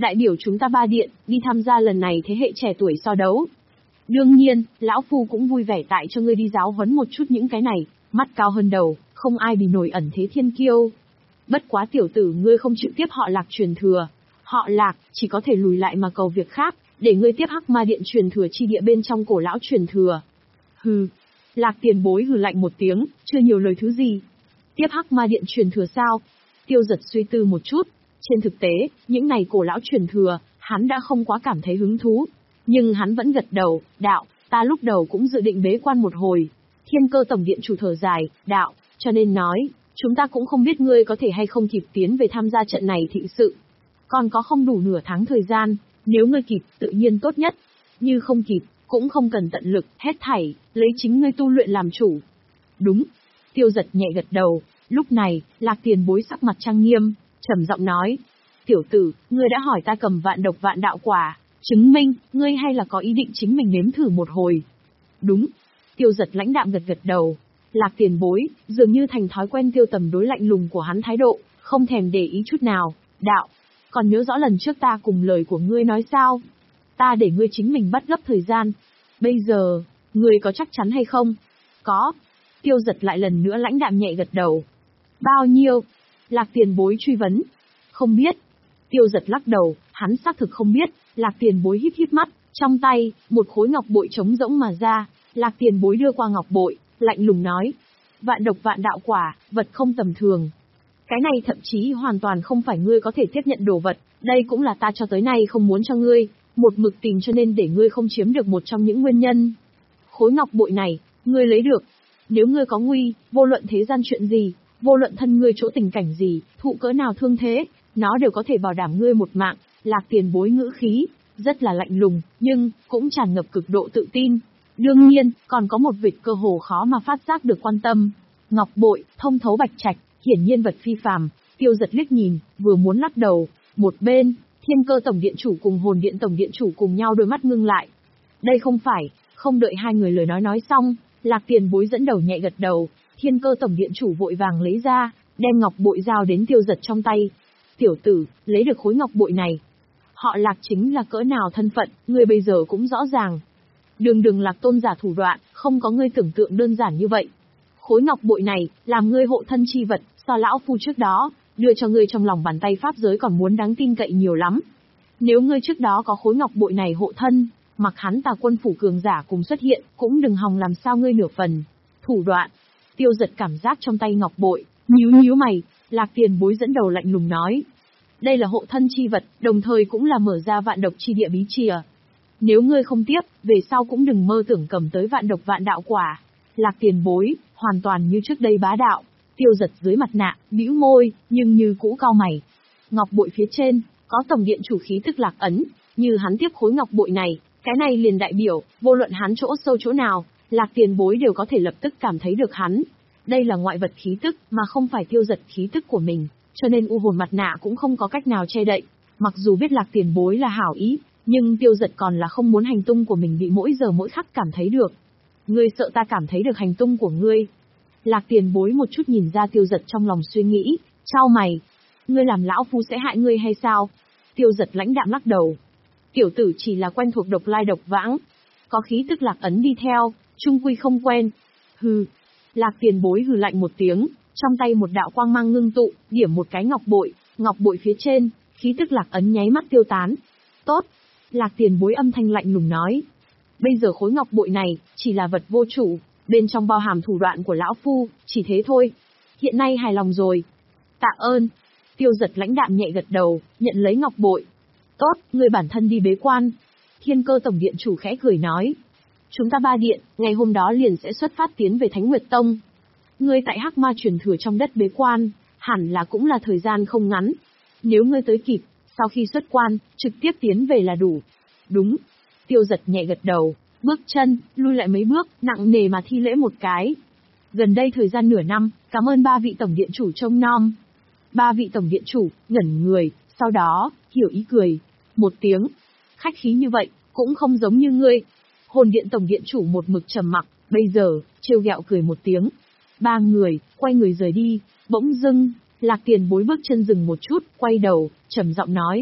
đại biểu chúng ta ba điện, đi tham gia lần này thế hệ trẻ tuổi so đấu. Đương nhiên, lão phu cũng vui vẻ tại cho ngươi đi giáo huấn một chút những cái này, mắt cao hơn đầu, không ai bị nổi ẩn thế thiên kiêu. Bất quá tiểu tử ngươi không chịu tiếp họ Lạc truyền thừa. Họ Lạc, chỉ có thể lùi lại mà cầu việc khác, để ngươi tiếp Hắc Ma Điện truyền thừa chi địa bên trong cổ lão truyền thừa. Hừ. Lạc tiền bối hừ lạnh một tiếng, chưa nhiều lời thứ gì. Tiếp Hắc Ma Điện truyền thừa sao? Tiêu Giật suy tư một chút. Trên thực tế, những này cổ lão truyền thừa, hắn đã không quá cảm thấy hứng thú. Nhưng hắn vẫn gật đầu, đạo, ta lúc đầu cũng dự định bế quan một hồi. Thiên Cơ Tổng Điện chủ thở dài, đạo, cho nên nói, chúng ta cũng không biết ngươi có thể hay không kịp tiến về tham gia trận này thịnh sự. Còn có không đủ nửa tháng thời gian, nếu ngươi kịp, tự nhiên tốt nhất. Như không kịp, cũng không cần tận lực, hết thảy, lấy chính ngươi tu luyện làm chủ. Đúng. Tiêu Giật nhẹ gật đầu, lúc này, Lạc tiền bối sắc mặt trang nghiêm, trầm giọng nói. Tiểu tử, ngươi đã hỏi ta cầm vạn độc vạn đạo quả, chứng minh, ngươi hay là có ý định chính mình nếm thử một hồi. Đúng. Tiêu Giật lãnh đạm gật gật đầu. Lạc tiền bối, dường như thành thói quen Tiêu Tầm đối lạnh lùng của hắn thái độ, không thèm để ý chút nào, đạo. Còn nhớ rõ lần trước ta cùng lời của ngươi nói sao? Ta để ngươi chính mình bắt gấp thời gian. Bây giờ, ngươi có chắc chắn hay không? Có. Tiêu Giật lại lần nữa lãnh đạm nhẹ gật đầu. Bao nhiêu? Lạc tiền bối truy vấn. Không biết. Tiêu Giật lắc đầu, hắn xác thực không biết. Lạc tiền bối híp híp mắt, trong tay, một khối ngọc bội trống rỗng mà ra. Lạc tiền bối đưa qua ngọc bội, lạnh lùng nói. Vạn độc vạn đạo quả, vật không tầm thường. Cái này thậm chí hoàn toàn không phải ngươi có thể tiếp nhận đồ vật, đây cũng là ta cho tới nay không muốn cho ngươi, một mực tìm cho nên để ngươi không chiếm được một trong những nguyên nhân. Khối ngọc bội này, ngươi lấy được. Nếu ngươi có nguy, vô luận thế gian chuyện gì, vô luận thân ngươi chỗ tình cảnh gì, thụ cỡ nào thương thế, nó đều có thể bảo đảm ngươi một mạng. Lạc tiền bối ngữ khí, rất là lạnh lùng, nhưng, cũng tràn ngập cực độ tự tin. Đương nhiên, còn có một vệt cơ hồ khó mà phát giác được quan tâm. Ngọc bội, thông thấu bạch trạch, hiển nhiên vật phi phàm. Tiêu Giật liếc nhìn, vừa muốn lắc đầu, một bên, Thiên Cơ Tổng Điện chủ cùng Hồn Điện Tổng Điện chủ cùng nhau đôi mắt ngưng lại. Đây không phải, không đợi hai người lời nói nói xong, Lạc tiền bối dẫn đầu nhẹ gật đầu, Thiên Cơ Tổng Điện chủ vội vàng lấy ra, đem ngọc bội giao đến Tiêu Giật trong tay. Tiểu tử, lấy được khối ngọc bội này. Họ Lạc chính là cỡ nào thân phận, ngươi bây giờ cũng rõ ràng. Đường đường Lạc tôn giả thủ đoạn, không có ngươi tưởng tượng đơn giản như vậy. Khối ngọc bội này, làm ngươi hộ thân chi vật, so lão phu trước đó, đưa cho ngươi trong lòng bàn tay pháp giới còn muốn đáng tin cậy nhiều lắm. Nếu ngươi trước đó có khối ngọc bội này hộ thân, mặc hắn Tà Quân phủ cường giả cùng xuất hiện, cũng đừng hòng làm sao ngươi nửa phần. Thủ đoạn. Tiêu Giật cảm giác trong tay ngọc bội, nhíu nhíu mày, Lạc tiền bối dẫn đầu lạnh lùng nói. Đây là hộ thân chi vật, đồng thời cũng là mở ra vạn độc chi địa bí chìa. Nếu ngươi không tiếp, về sau cũng đừng mơ tưởng cầm tới vạn độc vạn đạo quả. Lạc tiền bối, hoàn toàn như trước đây bá đạo. Tiêu Giật dưới mặt nạ, bĩu môi, nhưng như cũ cau mày. Ngọc bội phía trên, có tổng điện chủ khí tức Lạc ấn, như hắn tiếp khối ngọc bội này, cái này liền đại biểu, vô luận hắn chỗ sâu chỗ nào, Lạc tiền bối đều có thể lập tức cảm thấy được hắn. Đây là ngoại vật khí tức, mà không phải Tiêu Giật khí tức của mình, cho nên u hồn mặt nạ cũng không có cách nào che đậy. Mặc dù biết Lạc tiền bối là hảo ý, nhưng Tiêu Giật còn là không muốn hành tung của mình bị mỗi giờ mỗi khắc cảm thấy được. Ngươi sợ ta cảm thấy được hành tung của ngươi? Lạc tiền bối một chút nhìn ra Tiêu Giật trong lòng suy nghĩ, chau mày. Ngươi làm lão phu sẽ hại ngươi hay sao? Tiêu Giật lãnh đạm lắc đầu. Tiểu tử chỉ là quen thuộc độc lai độc vãng, có khí tức Lạc ấn đi theo, chung quy không quen. Hừ. Lạc tiền bối hừ lạnh một tiếng, trong tay một đạo quang mang ngưng tụ, điểm một cái ngọc bội, ngọc bội phía trên, khí tức Lạc ấn nháy mắt tiêu tán. Tốt. Lạc tiền bối âm thanh lạnh lùng nói. Bây giờ khối ngọc bội này, chỉ là vật vô chủ, bên trong bao hàm thủ đoạn của lão phu, chỉ thế thôi. Hiện nay hài lòng rồi. Tạ ơn. Tiêu Giật lãnh đạm nhẹ gật đầu, nhận lấy ngọc bội. Tốt, người bản thân đi bế quan. Thiên Cơ Tổng Điện chủ khẽ cười nói. Chúng ta ba điện, ngày hôm đó liền sẽ xuất phát tiến về Thánh Nguyệt Tông. Ngươi tại Hắc Ma truyền thừa trong đất bế quan, hẳn là cũng là thời gian không ngắn. Nếu ngươi tới kịp, sau khi xuất quan, trực tiếp tiến về là đủ. Đúng. Tiêu Giật nhẹ gật đầu, bước chân, lui lại mấy bước, nặng nề mà thi lễ một cái. Gần đây thời gian nửa năm, cảm ơn ba vị tổng điện chủ trông nom. Ba vị tổng điện chủ, ngẩn người, sau đó, hiểu ý cười. Một tiếng. Khách khí như vậy, cũng không giống như ngươi. Hồn điện tổng điện chủ một mực trầm mặc, bây giờ, trêu ghẹo cười một tiếng. Ba người, quay người rời đi, bỗng dưng, Lạc tiền bối bước chân dừng một chút, quay đầu, trầm giọng nói.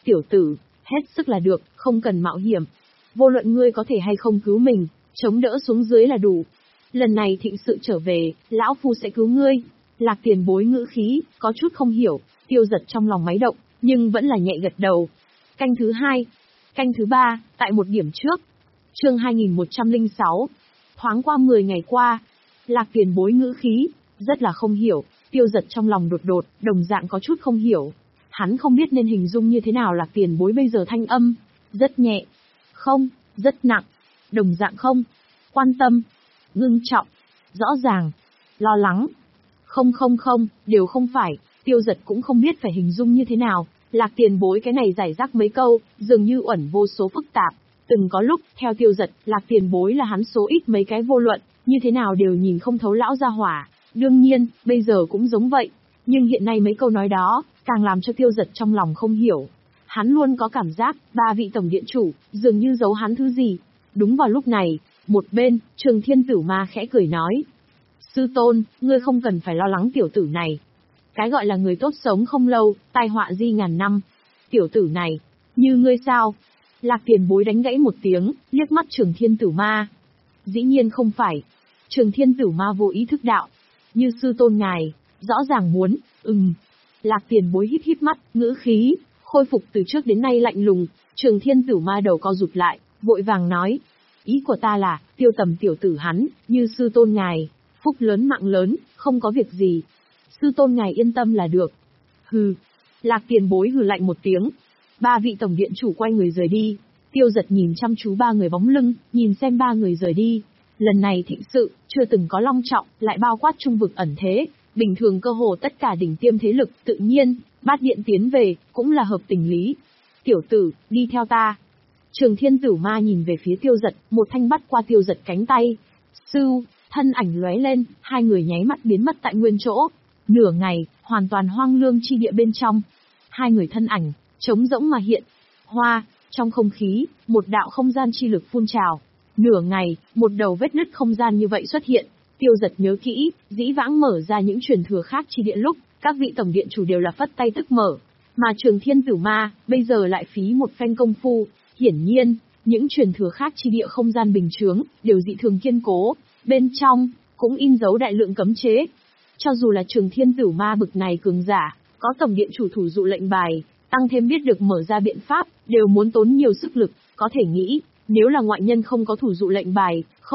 Tiểu tử, hết sức là được, không cần mạo hiểm. Vô luận ngươi có thể hay không cứu mình, chống đỡ xuống dưới là đủ. Lần này thịnh sự trở về, lão phu sẽ cứu ngươi. Lạc Tiền Bối ngữ khí, có chút không hiểu, Tiêu Giật trong lòng máy động, nhưng vẫn là nhẹ gật đầu. Canh thứ hai, canh thứ ba, tại một điểm trước. Chương hai nghìn một trăm lẻ sáu. Thoáng qua mười ngày qua, Lạc Tiền Bối ngữ khí, rất là không hiểu, Tiêu Giật trong lòng đột đột, đồng dạng có chút không hiểu. Hắn không biết nên hình dung như thế nào Lạc Tiền Bối bây giờ thanh âm, rất nhẹ, không, rất nặng, đồng dạng không, quan tâm, ngưng trọng, rõ ràng, lo lắng. Không không không, đều không phải, Tiêu Giật cũng không biết phải hình dung như thế nào, Lạc Tiền Bối cái này giải rác mấy câu, dường như uẩn vô số phức tạp. Từng có lúc, theo Tiêu Giật, Lạc Tiền Bối là hắn số ít mấy cái vô luận, như thế nào đều nhìn không thấu lão gia hỏa. Đương nhiên, bây giờ cũng giống vậy. Nhưng hiện nay mấy câu nói đó, càng làm cho Tiêu Giật trong lòng không hiểu. Hắn luôn có cảm giác, ba vị tổng điện chủ, dường như giấu hắn thứ gì. Đúng vào lúc này, một bên, Trường Thiên Tử Ma khẽ cười nói. Sư tôn, ngươi không cần phải lo lắng tiểu tử này. Cái gọi là người tốt sống không lâu, tai họa di ngàn năm. Tiểu tử này, như ngươi sao? Lạc Tiền Bối đánh gãy một tiếng, liếc mắt Trường Thiên Tử Ma. Dĩ nhiên không phải. Trường Thiên Tử Ma vô ý thức đạo. Như sư tôn ngài, rõ ràng muốn, ừm. Lạc Tiền Bối híp híp mắt, ngữ khí, khôi phục từ trước đến nay lạnh lùng. Trường Thiên Tử Ma đầu co rụt lại, vội vàng nói. Ý của ta là, Tiêu Tầm tiểu tử hắn, như sư tôn ngài, phúc lớn mạng lớn, không có việc gì. Sư tôn ngài yên tâm là được. Hừ. Lạc Tiền Bối hừ lạnh một tiếng. Ba vị tổng điện chủ quay người rời đi. Tiêu Giật nhìn chăm chú ba người bóng lưng, nhìn xem ba người rời đi. Lần này thịnh sự, chưa từng có long trọng, lại bao quát trung vực ẩn thế. Bình thường cơ hồ tất cả đỉnh tiêm thế lực, tự nhiên, Bát Điện tiến về, cũng là hợp tình lý. Tiểu tử, đi theo ta. Trường Thiên Tử Ma nhìn về phía Tiêu Giật, một thanh bắt qua Tiêu Giật cánh tay. Sưu, thân ảnh lóe lên, hai người nháy mắt biến mất tại nguyên chỗ. Nửa ngày, hoàn toàn hoang lương chi địa bên trong. Hai người thân ảnh, trống rỗng mà hiện. Hoa, trong không khí, một đạo không gian chi lực phun trào. Nửa ngày, một đầu vết nứt không gian như vậy xuất hiện. Tiêu Giật nhớ kỹ, dĩ vãng mở ra những truyền thừa khác chi điện lúc, các vị tổng điện chủ đều là phất tay tức mở. Mà Trường Thiên Tử Ma, bây giờ lại phí một phen công phu. Hiển nhiên, những truyền thừa khác chi địa không gian bình chướng, đều dị thường kiên cố. Bên trong, cũng in dấu đại lượng cấm chế. Cho dù là Trường Thiên Tử Ma bực này cường giả, có tổng điện chủ thủ dụ lệnh bài, tăng thêm biết được mở ra biện pháp, đều muốn tốn nhiều sức lực, có thể nghĩ, nếu là ngoại nhân không có thủ dụ lệnh bài,